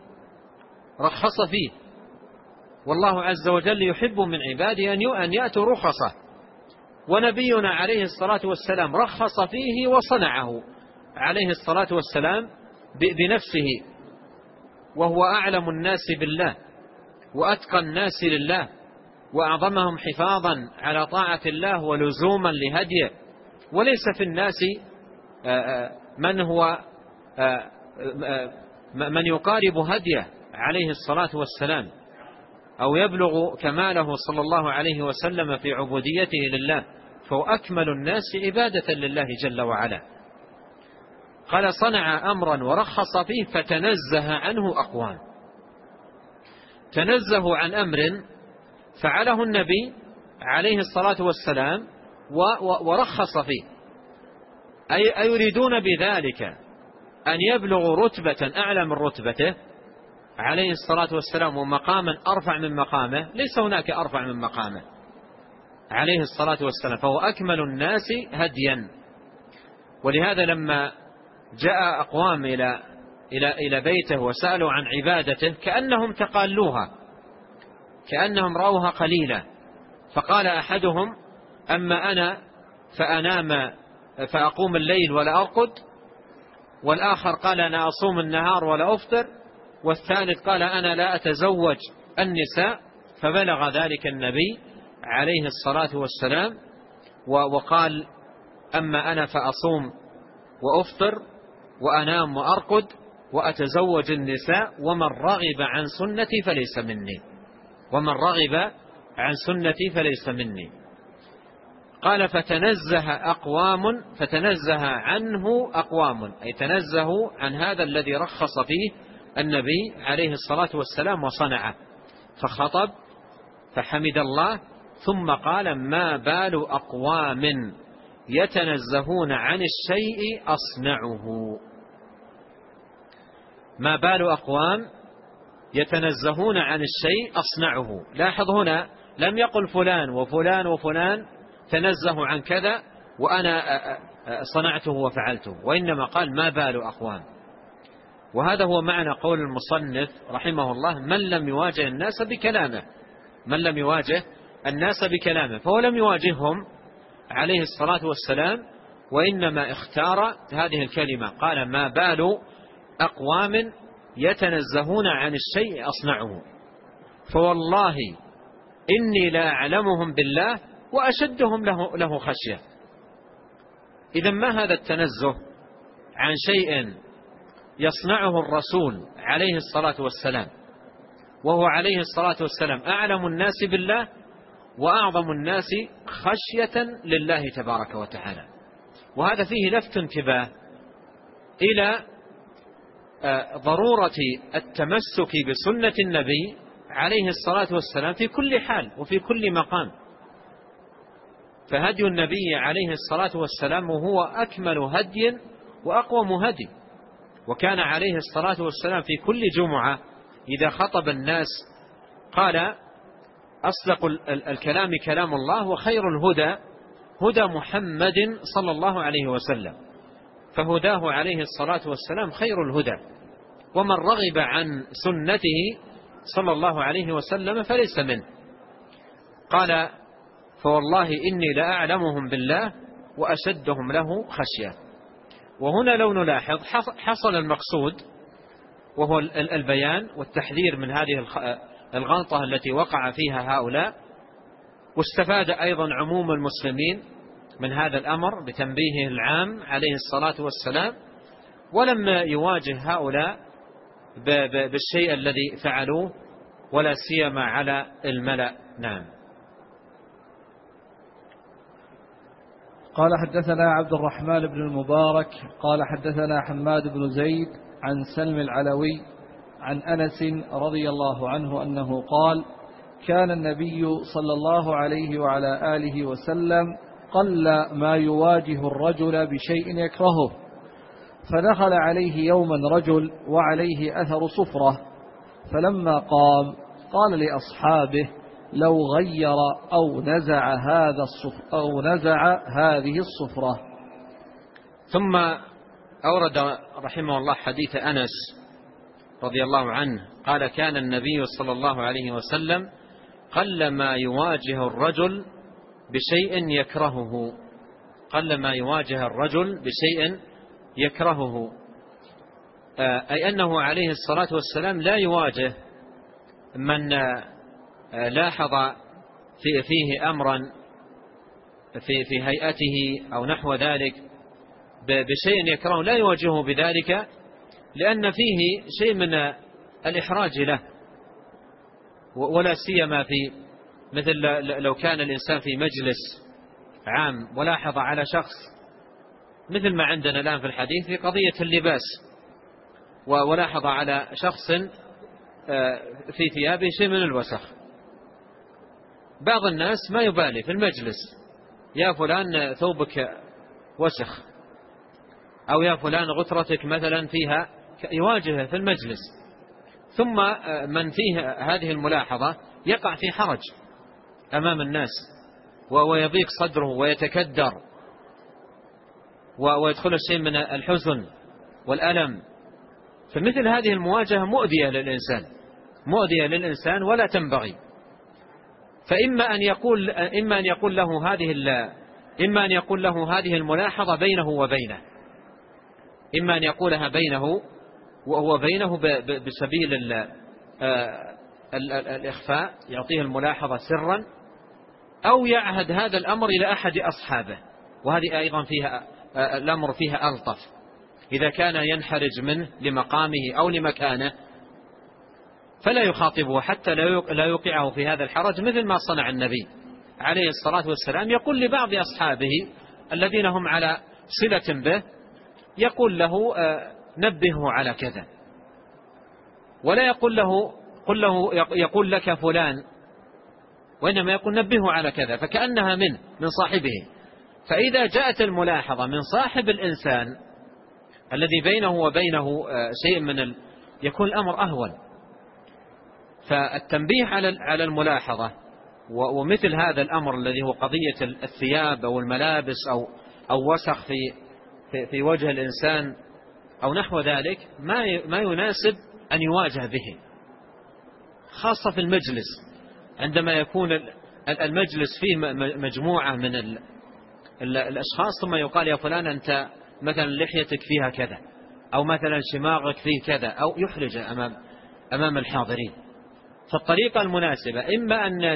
فيه، والله عز وجل يحب من عباده أن يأتوا رخصه، ونبينا عليه الصلاة والسلام رخص فيه وصنعه عليه الصلاة والسلام بنفسه، وهو أعلم الناس بالله وأتقى الناس لله وأعظمهم حفاظا على طاعة الله ولزوما لهديه، وليس في الناس من يقارب هديه عليه الصلاة والسلام أو يبلغ كماله صلى الله عليه وسلم في عبوديته لله، فهو أكمل الناس عبادة لله جل وعلا. قال: صنع أمرا ورخص فيه فتنزه عنه أقوام. تنزه عن أمر فعله النبي عليه الصلاة والسلام ورخص فيه، أي يريدون بذلك أن يبلغوا رتبة أعلى من رتبته عليه الصلاة والسلام ومقاما أرفع من مقامه. ليس هناك أرفع من مقامه عليه الصلاة والسلام، فهو أكمل الناس هديا. ولهذا لما جاء أقوام إلى بيته وسألوا عن عبادته كأنهم تقالوها، كأنهم رأوها قليلة، فقال أحدهم: أما أنا فأنام فأقوم الليل ولا أرقد، والآخر قال أنا أصوم النهار ولا أفطر، والثالث قال أنا لا أتزوج النساء. فبلغ ذلك النبي عليه الصلاة والسلام وقال أما أنا فأصوم وأفطر وأنام وأرقد وأتزوج النساء، ومن رغب عن سنتي فليس مني، ومن رغب عن سنتي فليس مني. قال فتنزه عنه أقوام، أي تنزهوا عن هذا الذي رخص فيه النبي عليه الصلاة والسلام وصنعه، فخطب فحمد الله ثم قال ما بال أقوام يتنزهون عن الشيء أصنعه. ما بال أقوام يتنزهون عن الشيء أصنعه. لاحظ هنا لم يقل فلان وفلان وفلان تنزهوا عن كذا وأنا صنعته وفعلته، وإنما قال ما بال أقوام. وهذا هو معنى قول المصنف رحمه الله من لم يواجه الناس بكلامه، من لم يواجه الناس بكلامه، فهو لم يواجههم عليه الصلاة والسلام، وإنما اختار هذه الكلمة، قال ما بال أقوام يتنزهون عن الشيء أصنعه، فوالله إني لا أعلمهم بالله وأشدهم له خشية. إذا ما هذا التنزه عن شيء يصنعه الرسول عليه الصلاة والسلام، وهو عليه الصلاة والسلام أعلم الناس بالله وأعظم الناس خشية لله تبارك وتعالى. وهذا فيه لفت انتباه إلى ضرورة التمسك بسنة النبي عليه الصلاة والسلام في كل حال وفي كل مقام. فهدي النبي عليه الصلاة والسلام هو أكمل هدي وأقوم هدي، وكان عليه الصلاة والسلام في كل جمعة إذا خطب الناس قال أصدق الكلام كلام الله وخير الهدى هدى محمد صلى الله عليه وسلم، فهداه عليه الصلاة والسلام خير الهدى، ومن رغب عن سنته صلى الله عليه وسلم فليس منه. قال فوالله إني لأعلمهم بالله وأشدهم له خشية. وهنا لو نلاحظ حصل المقصود، وهو البيان والتحذير من هذه الغلطة التي وقع فيها هؤلاء، واستفاد أيضا عموم المسلمين من هذا الأمر بتنبيهه العام عليه الصلاة والسلام، ولم يواجه هؤلاء بالشيء الذي فعلوه ولا سيما على الملأ. نعم. قال حدثنا عبد الرحمن بن المبارك قال حدثنا حماد بن زيد عن سلم العلوي عن أنس رضي الله عنه أنه قال كان النبي صلى الله عليه وعلى آله وسلم قل ما يواجه الرجل بشيء يكرهه، فدخل عليه يوما رجل وعليه أثر صفرة، فلما قام قال لأصحابه لو غير أو نزع هذه الصفرة. ثم أورد رحمه الله حديث أنس رضي الله عنه قال كان النبي صلى الله عليه وسلم قل ما يواجه الرجل بشيء يكرهه، قل ما يواجه الرجل بشيء يكرهه، أي أنه عليه الصلاة والسلام لا يواجه من لاحظ فيه أمرا في هيئته أو نحو ذلك بشيء يكرهه، لا يواجهه بذلك، لأن فيه شيء من الإحراج له، ولا سيما في مثل لو كان الإنسان في مجلس عام ولاحظ على شخص مثل ما عندنا الآن في الحديث في قضية اللباس، ولاحظ على شخص في ثيابه شيء من الوسخ، بعض الناس ما يبالي في المجلس يا فلان ثوبك وسخ، أو يا فلان غترتك مثلا فيها، يواجهه في المجلس، ثم من فيه هذه الملاحظة يقع في حرج أمام الناس ويضيق صدره ويتكدر ويدخل شيء من الحزن والألم. فمثل هذه المواجهة مؤذية للإنسان ولا تنبغي. فإما أن يقول له هذه الملاحظة بينه وبينه، إما أن يقولها بينه وهو بينه بسبيل الإخفاء، يعطيه الملاحظة سرا، أو يعهد هذا الأمر إلى أحد أصحابه، وهذه أيضا فيها الأمر فيها ألطف. إذا كان ينحرج منه لمقامه أو لمكانه فلا يخاطبه حتى لا يوقعه في هذا الحرج، مثل ما صنع النبي عليه الصلاة والسلام. يقول لبعض أصحابه الذين هم على صلة به، يقول له نبهه على كذا، ولا يقول لك فلان، وإنما يقول نبهه على كذا، فكأنها من صاحبه. فإذا جاءت الملاحظة من صاحب الإنسان الذي بينه وبينه شيء يكون الأمر أهون. فالتنبيه على الملاحظة ومثل هذا الأمر الذي هو قضية الثياب أو الملابس أو وسخ في وجه الإنسان أو نحو ذلك، ما يناسب أن يواجه به، خاصة في المجلس، عندما يكون المجلس فيه مجموعة من الأشخاص، ثم يقال يا فلان أنت مثلا لحيتك فيها كذا، أو مثلا شماغك فيه كذا، أو يحرج أمام الحاضرين. فالطريقة المناسبة إما أن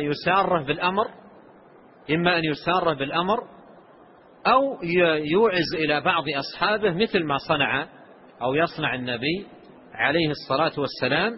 يساره بالأمر أو يوعز إلى بعض أصحابه، مثل ما صنع أو يصنع النبي عليه الصلاة والسلام.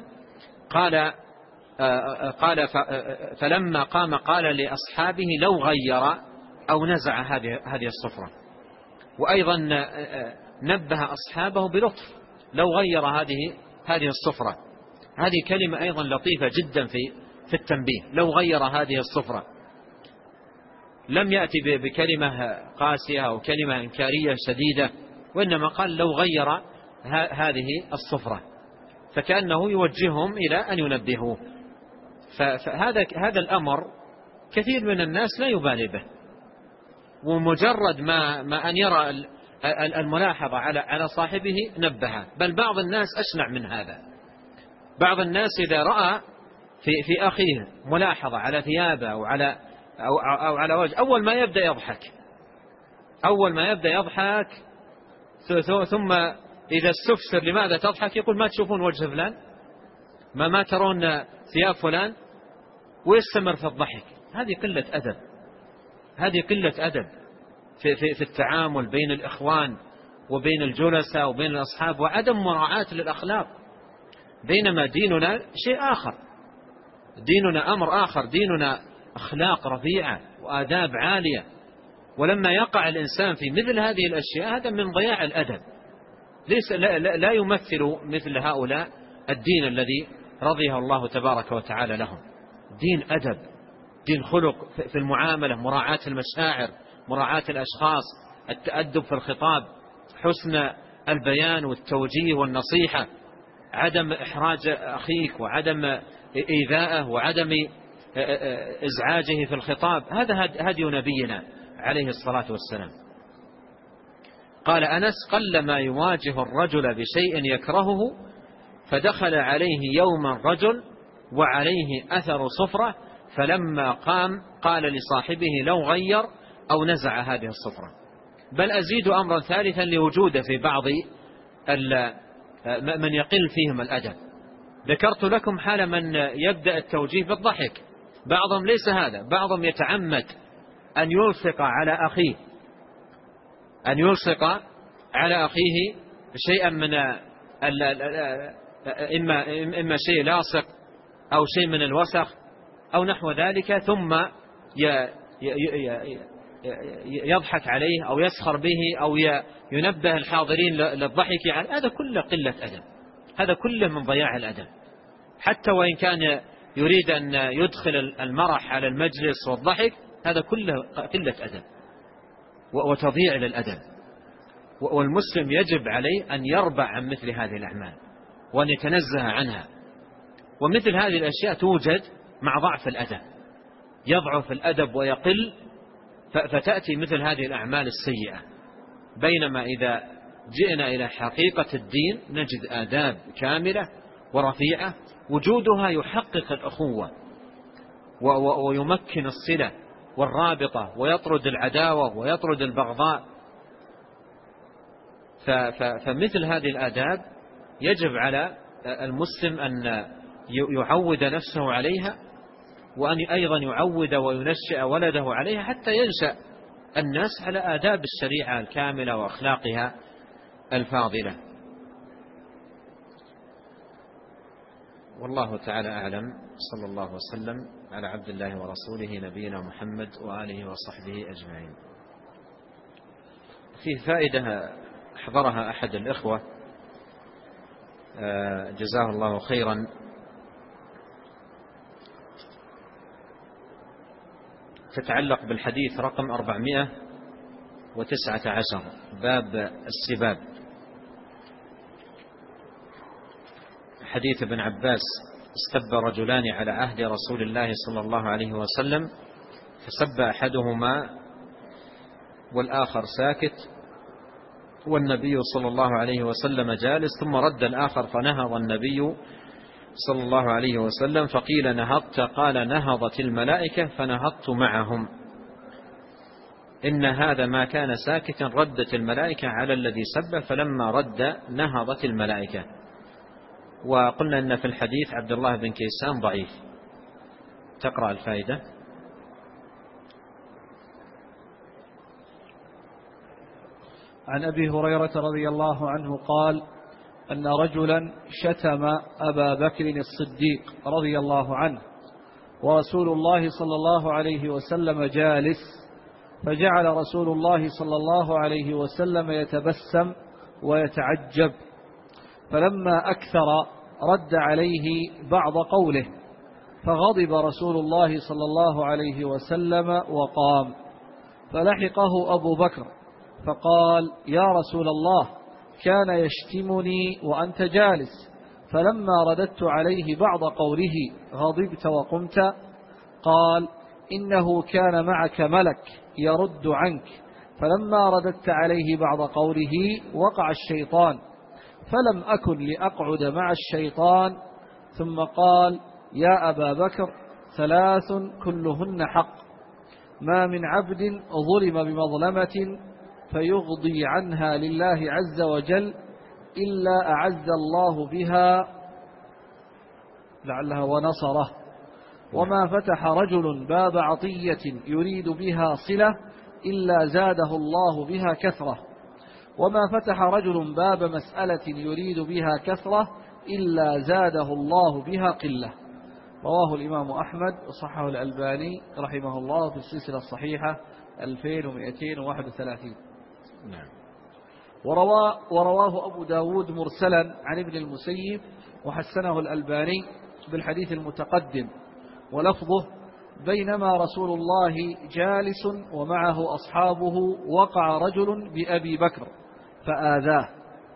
قال فلما قام قال لأصحابه لو غير أو نزع هذه الصفرة. وأيضا نبه أصحابه بلطف، لو غير هذه الصفرة. هذه كلمة أيضا لطيفة جدا في التنبيه، لو غير هذه الصفرة. لم يأتي بكلمة قاسية أو كلمة إنكارية شديدة، وإنما قال لو غير هذه الصفرة، فكأنه يوجههم إلى أن ينبهوه. فهذا الأمر كثير من الناس لا يبالي به، ومجرد ما أن يرى الملاحظة على صاحبه نبه. بل بعض الناس أشنع من هذا، بعض الناس إذا رأى في أخيه ملاحظة على ثيابه أو على وجه، أول ما يبدأ يضحك ثم إذا استفسر لماذا تضحك يقول ما تشوفون وجه فلان، ما ترون ثياب فلان، ويستمر في الضحك. هذه قلة أدب في التعامل بين الإخوان وبين الجلساء وبين الأصحاب، وعدم مراعاة للأخلاق. بينما ديننا شيء آخر، ديننا أمر آخر، ديننا أخلاق رفيعة وآداب عالية. ولما يقع الإنسان في مثل هذه الأشياء هذا من ضياع الأدب، لا يمثل مثل هؤلاء الدين الذي رضيه الله تبارك وتعالى لهم. دين أدب، دين خلق في المعاملة، مراعاة المشاعر، مراعاة الأشخاص، التأدب في الخطاب، حسن البيان والتوجيه والنصيحة، عدم إحراج أخيك وعدم إيذائه وعدم إزعاجه في الخطاب. هذا هدي نبينا عليه الصلاة والسلام. قال أنس قل ما يواجه الرجل بشيء يكرهه، فدخل عليه يوما رجل وعليه أثر صفرة، فلما قام قال لصاحبه لو غير أو نزع هذه الصفرة. بل أزيد أمرا ثالثا لوجوده في بعض من يقل فيهم الأدب. ذكرت لكم حال من يبدأ التوجيه بالضحك، بعضهم ليس هذا، بعضهم يتعمد أن يلصق على أخيه شيئا من إما شيء لاصق أو شيء من الوسخ أو نحو ذلك، ثم يضحك عليه أو يسخر به أو ينبه الحاضرين للضحك عليه. هذا كله قلة أدب، هذا كله من ضياع الأدب. حتى وإن كان يريد أن يدخل المرح على المجلس والضحك، هذا كله قلة أدب وتضييع للأدب. والمسلم يجب عليه أن يربع عن مثل هذه الأعمال وأن يتنزه عنها. ومثل هذه الأشياء توجد مع ضعف الأدب، يضعف الأدب ويقل، فتأتي مثل هذه الأعمال السيئة. بينما إذا جئنا إلى حقيقة الدين نجد آداب كاملة ورفيعة، وجودها يحقق الأخوة ويمكن الصلة والرابطة، ويطرد العداوة ويطرد البغضاء. فمثل هذه الآداب يجب على المسلم أن يعود نفسه عليها، وأن أيضا يعود وينشئ ولده عليها، حتى ينشأ الناس على آداب الشريعة الكاملة وأخلاقها الفاضلة. والله تعالى أعلم. صلى الله وسلم على عبد الله ورسوله نبينا محمد وآله وصحبه أجمعين. فيه فائدة حضرها أحد الإخوة جزاه الله خيرا، تتعلق بالحديث رقم 419 باب السباب، حديث ابن عباس: استب رجلان على عهد رسول الله صلى الله عليه وسلم، فسب أحدهما والآخر ساكت، والنبي صلى الله عليه وسلم جالس، ثم رد الآخر فنهض النبي صلى الله عليه وسلم، فقيل: نهضت؟ قال: نهضت الملائكة فنهضت معهم. إن هذا ما كان ساكتا ردت الملائكة على الذي سب، فلما رد نهضت الملائكة. وقلنا أن في الحديث عبد الله بن كيسان ضعيف. تقرأ الفائدة. عن أبي هريرة رضي الله عنه قال أن رجلا شتم أبا بكر الصديق رضي الله عنه، ورسول الله صلى الله عليه وسلم جالس، فجعل رسول الله صلى الله عليه وسلم يتبسم ويتعجب، فلما أكثر رد عليه بعض قوله، فغضب رسول الله صلى الله عليه وسلم وقام، فلحقه أبو بكر فقال: يا رسول الله، كان يشتمني وأنت جالس، فلما رددت عليه بعض قوله غضبت وقمت؟ قال: إنه كان معك ملك يرد عنك، فلما رددت عليه بعض قوله وقع الشيطان، فلم أكن لأقعد مع الشيطان. ثم قال: يا أبا بكر، 3 كلهن حق، ما من عبد ظلم بمظلمة فيغضي عنها لله عز وجل إلا أعز الله بها لعلها ونصره، وما فتح رجل باب عطية يريد بها صلة إلا زاده الله بها كثرة، وما فتح رجل باب مسألة يريد بها كثرة إلا زاده الله بها قلة. رواه الإمام أحمد وصححه الألباني رحمه الله في السلسلة الصحيحة 2231. نعم. ورواه أبو داود مرسلا عن ابن المسيب وحسنه الألباني بالحديث المتقدم، ولفظه: بينما رسول الله جالس ومعه أصحابه وقع رجل بأبي بكر فآذاه،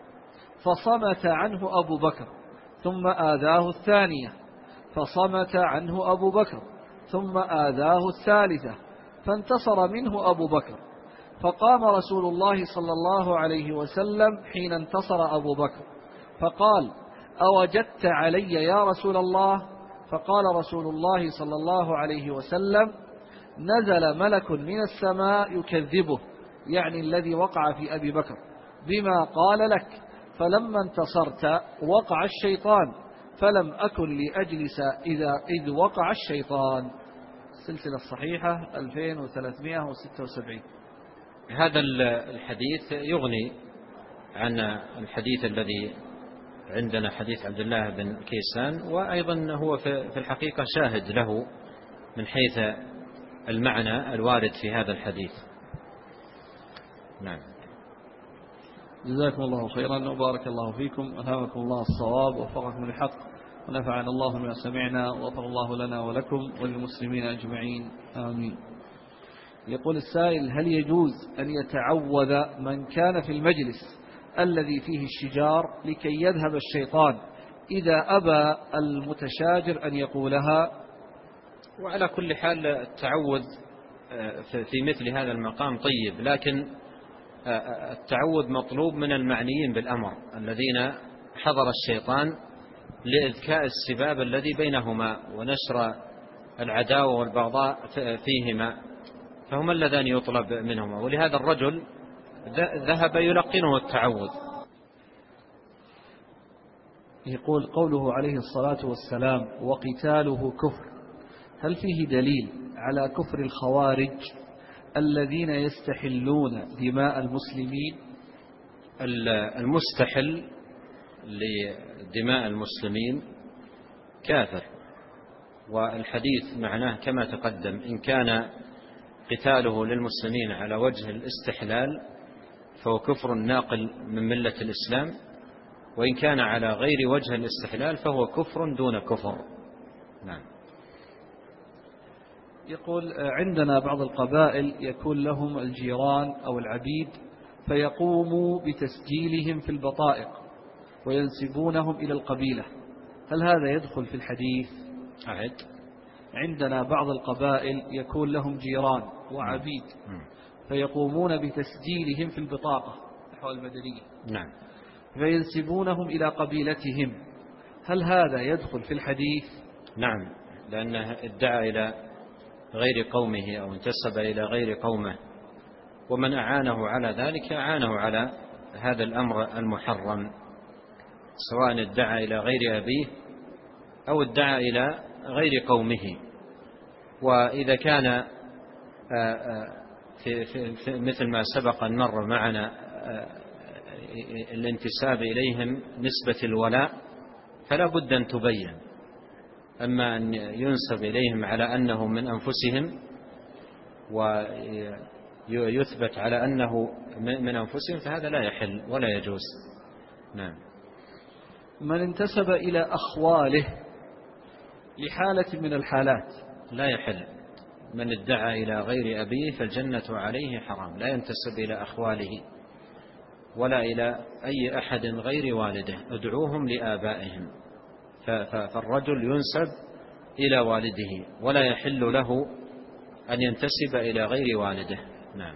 فصمت عنه أبو بكر، ثم آذاه الثانية، فصمت عنه أبو بكر، ثم آذاه الثالثة، فانتصر منه أبو بكر، فقام رسول الله صلى الله عليه وسلم حين انتصر أبو بكر فقال: أوجدت علي يا رسول الله؟ فقال رسول الله صلى الله عليه وسلم: نزل ملك من السماء يكذبه، يعني الذي وقع في أبي بكر، بما قال لك، فلما انتصرت وقع الشيطان، فلم أكن لأجلس إذ وقع الشيطان. السلسلة الصحيحة 2376. هذا الحديث يغني عن الحديث الذي عندنا، حديث عبد الله بن كيسان، وأيضا هو في الحقيقة شاهد له من حيث المعنى الوارد في هذا الحديث. نعم. جزاكم الله خيرا وبارك الله فيكم، ألهمكم الله الصواب ووفقكم للحق، ونفعنا الله بما سمعنا، وغفر الله لنا ولكم وللمسلمين أجمعين، آمين. يقول السائل: هل يجوز أن يتعوذ من كان في المجلس الذي فيه الشجار لكي يذهب الشيطان إذا أبى المتشاجر أن يقولها؟ وعلى كل حال التعوذ في مثل هذا المقام طيب، لكن التعوذ مطلوب من المعنيين بالأمر الذين حضر الشيطان لإذكاء السباب الذي بينهما ونشر العداوة والبغضاء فيهما، فهما اللذان يطلب منهما. ولهذا الرجل ذهب يلقنه التعوذ. يقول قوله عليه الصلاة والسلام وقتاله كفر، هل فيه دليل على كفر الخوارج الذين يستحلون دماء المسلمين؟ المستحل لدماء المسلمين كافر، والحديث معناه كما تقدم: إن كان قتاله للمسلمين على وجه الاستحلال فهو كفر ناقل من ملة الإسلام، وإن كان على غير وجه الاستحلال فهو كفر دون كفر. نعم. يقول عندنا بعض القبائل يكون لهم الجيران أو العبيد فيقوموا بتسجيلهم في البطائق وينسبونهم إلى القبيلة، هل هذا يدخل في الحديث؟ أعد. عندنا بعض القبائل يكون لهم جيران وعبيد فيقومون بتسجيلهم في البطاقة نحو المدنية. نعم. فينسبونهم إلى قبيلتهم، هل هذا يدخل في الحديث؟ نعم، لأنه ادعى إلى غير قومه أو انتسب إلى غير قومه، ومن أعانه على ذلك أعانه على هذا الأمر المحرم، سواء ادعى إلى غير أبيه أو ادعى إلى غير قومه. وإذا كان في مثل ما سبق أن مر معنا الانتساب إليهم نسبة الولاء فلا بد أن تبين، أما أن ينسب إليهم على أنه من أنفسهم ويثبت على أنه من أنفسهم فهذا لا يحل ولا يجوز. نعم. من انتسب إلى أخواله لحالة من الحالات لا يحل. من ادعى إلى غير أبيه فالجنة عليه حرام، لا ينتسب إلى أخواله ولا إلى أي أحد غير والده، ادعوهم لآبائهم. فالرجل ينسب إلى والده ولا يحل له أن ينتسب إلى غير والده. نعم.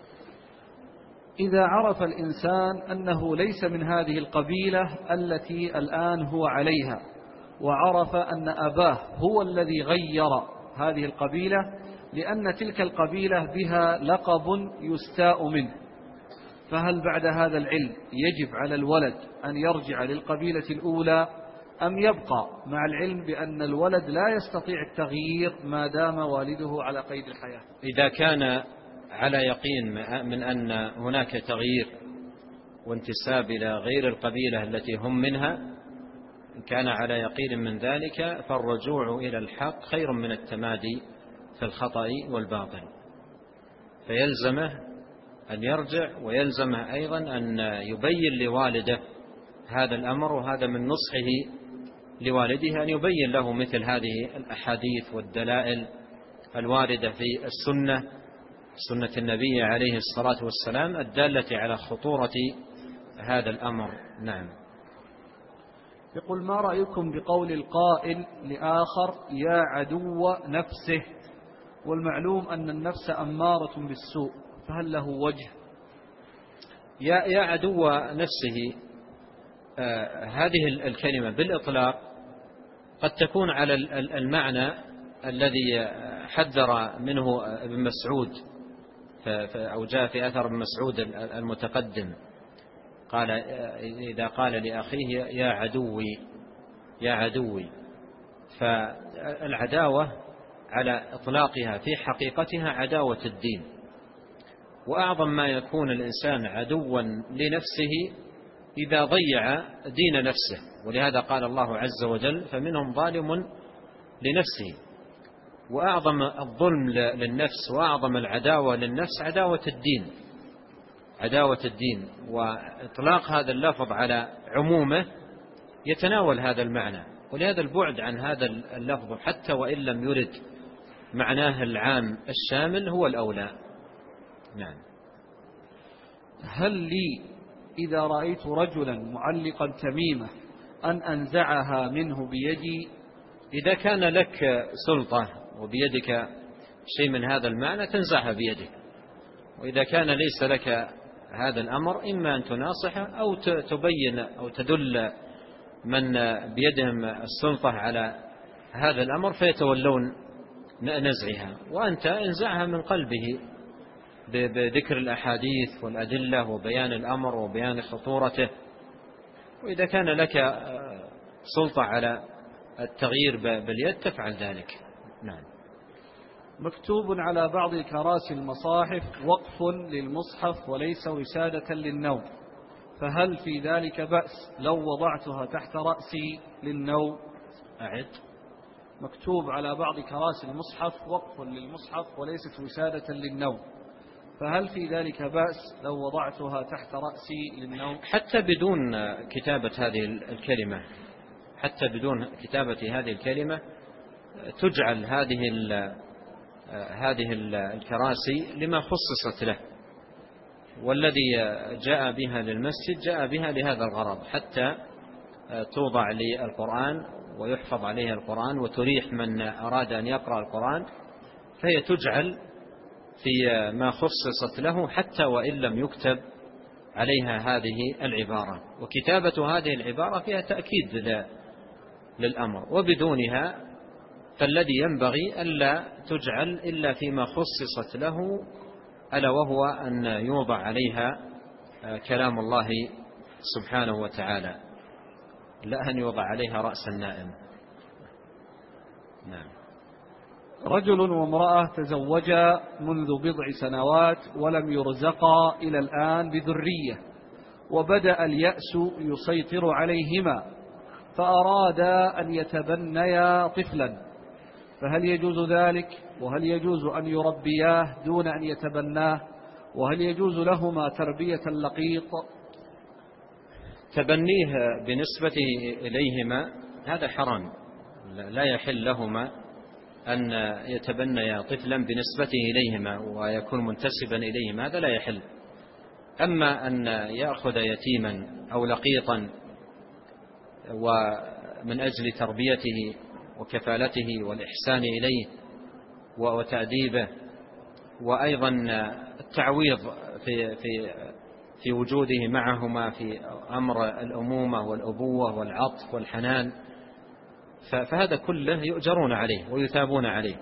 إذا عرف الإنسان أنه ليس من هذه القبيلة التي الآن هو عليها، وعرف أن أباه هو الذي غير هذه القبيلة لأن تلك القبيلة بها لقب يستاء منه، فهل بعد هذا العلم يجب على الولد أن يرجع للقبيلة الأولى أم يبقى مع العلم بأن الولد لا يستطيع التغيير ما دام والده على قيد الحياة؟ إذا كان على يقين من أن هناك تغيير وانتساب إلى غير القبيلة التي هم منها، إن كان على يقين من ذلك فالرجوع إلى الحق خير من التمادي في الخطأ والباطل، فيلزمه أن يرجع، ويلزمه أيضا أن يبين لوالده هذا الأمر، وهذا من نصحه لوالده أن يبين له مثل هذه الأحاديث والدلائل الواردة في سنة النبي عليه الصلاة والسلام الدالة على خطورة هذا الأمر. نعم. يقول ما رأيكم بقول القائل لآخر يا عدو نفسه، والمعلوم أن النفس أمارة بالسوء، فهل له وجه؟ يا عدو نفسه، هذه الكلمة بالإطلاق قد تكون على المعنى الذي حذر منه ابن مسعود، أو جاء في أثر ابن مسعود المتقدم، قال إذا قال لأخيه يا عدوي. فالعداوة على إطلاقها في حقيقتها عداوة الدين، وأعظم ما يكون الإنسان عدوا لنفسه إذا ضيع دين نفسه، ولهذا قال الله عز وجل فمنهم ظالم لنفسه. وأعظم الظلم للنفس وأعظم العداوة للنفس عداوة الدين، وإطلاق هذا اللفظ على عمومه يتناول هذا المعنى، ولهذا البعد عن هذا اللفظ حتى وإن لم يرد معناه العام الشامل هو الأولى. نعم. هل لي إذا رأيت رجلا معلقا تميمة أن أنزعها منه بيدي؟ إذا كان لك سلطة وبيدك شيء من هذا المعنى تنزعها بيدك، وإذا كان ليس لك هذا الأمر إما أن تناصحه أو تبين أو تدل من بيدهم السلطة على هذا الأمر فيتولون نزعها، وأنت انزعها من قلبه بذكر الأحاديث والأدلة وبيان الأمر وبيان خطورته. وإذا كان لك سلطة على التغيير باليد تفعل ذلك. نعم. مكتوب على بعض كراسي المصاحف وقف للمصحف وليس وسادة للنوم، فهل في ذلك بأس لو وضعتها تحت رأسي للنوم؟ أعد. مكتوب على بعض كراسي المصحف وقف للمصحف وليست وسادة للنوم، فهل في ذلك بأس لو وضعتها تحت رأسي للنوم؟ حتى بدون كتابة هذه الكلمة تجعل هذه الكراسي لما خصصت له، والذي جاء بها للمسجد جاء بها لهذا الغرض، حتى توضع للقرآن ويحفظ عليها القرآن وتريح من أراد أن يقرأ القرآن، فهي تجعل في ما خصصت له حتى وإن لم يكتب عليها هذه العبارة. وكتابة هذه العبارة فيها تأكيد للأمر، وبدونها فالذي ينبغي ألا تجعل إلا فيما خصصت له، ألا وهو أن يوضع عليها كلام الله سبحانه وتعالى، لا أن يوضع عليها رأس النائم. نعم. رجل وامرأة تزوجا منذ بضع سنوات ولم يرزقا إلى الآن بذرية، وبدأ اليأس يسيطر عليهما، فأرادا أن يتبنيا طفلا، فهل يجوز ذلك؟ وهل يجوز أن يربياه دون أن يتبناه؟ وهل يجوز لهما تربية اللقيط؟ تبنيه بنسبة إليهما هذا حرام، لا يحل لهما أن يتبنيا طفلا بنسبته إليهما ويكون منتسبا إليهما، هذا لا يحل. أما أن يأخذ يتيما أو لقيطا ومن أجل تربيته وكفالته والإحسان إليه وتأديبه، وأيضا التعويض في وجوده معهما في أمر الأمومة والأبوة والعطف والحنان، فهذا كله يؤجرون عليه ويثابون عليه.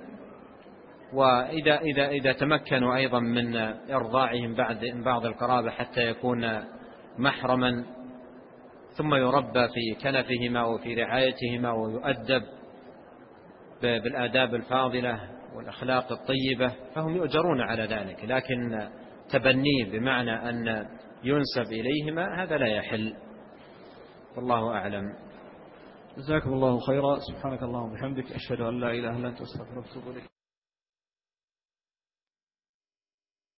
وإذا تمكنوا أيضا من إرضاعهم بعض القرابة حتى يكون محرما، ثم يربى في كنفهما وفي رعايتهما ويؤدب بالآداب الفاضلة والأخلاق الطيبة، فهم يؤجرون على ذلك. لكن تبنيه بمعنى أن ينسب إليهما هذا لا يحل، والله أعلم. جزاكم الله خيرا. سبحانك اللهم وبحمدك، أشهد أن لا إله إلا أنت، أستغفرك وأتوب إليك.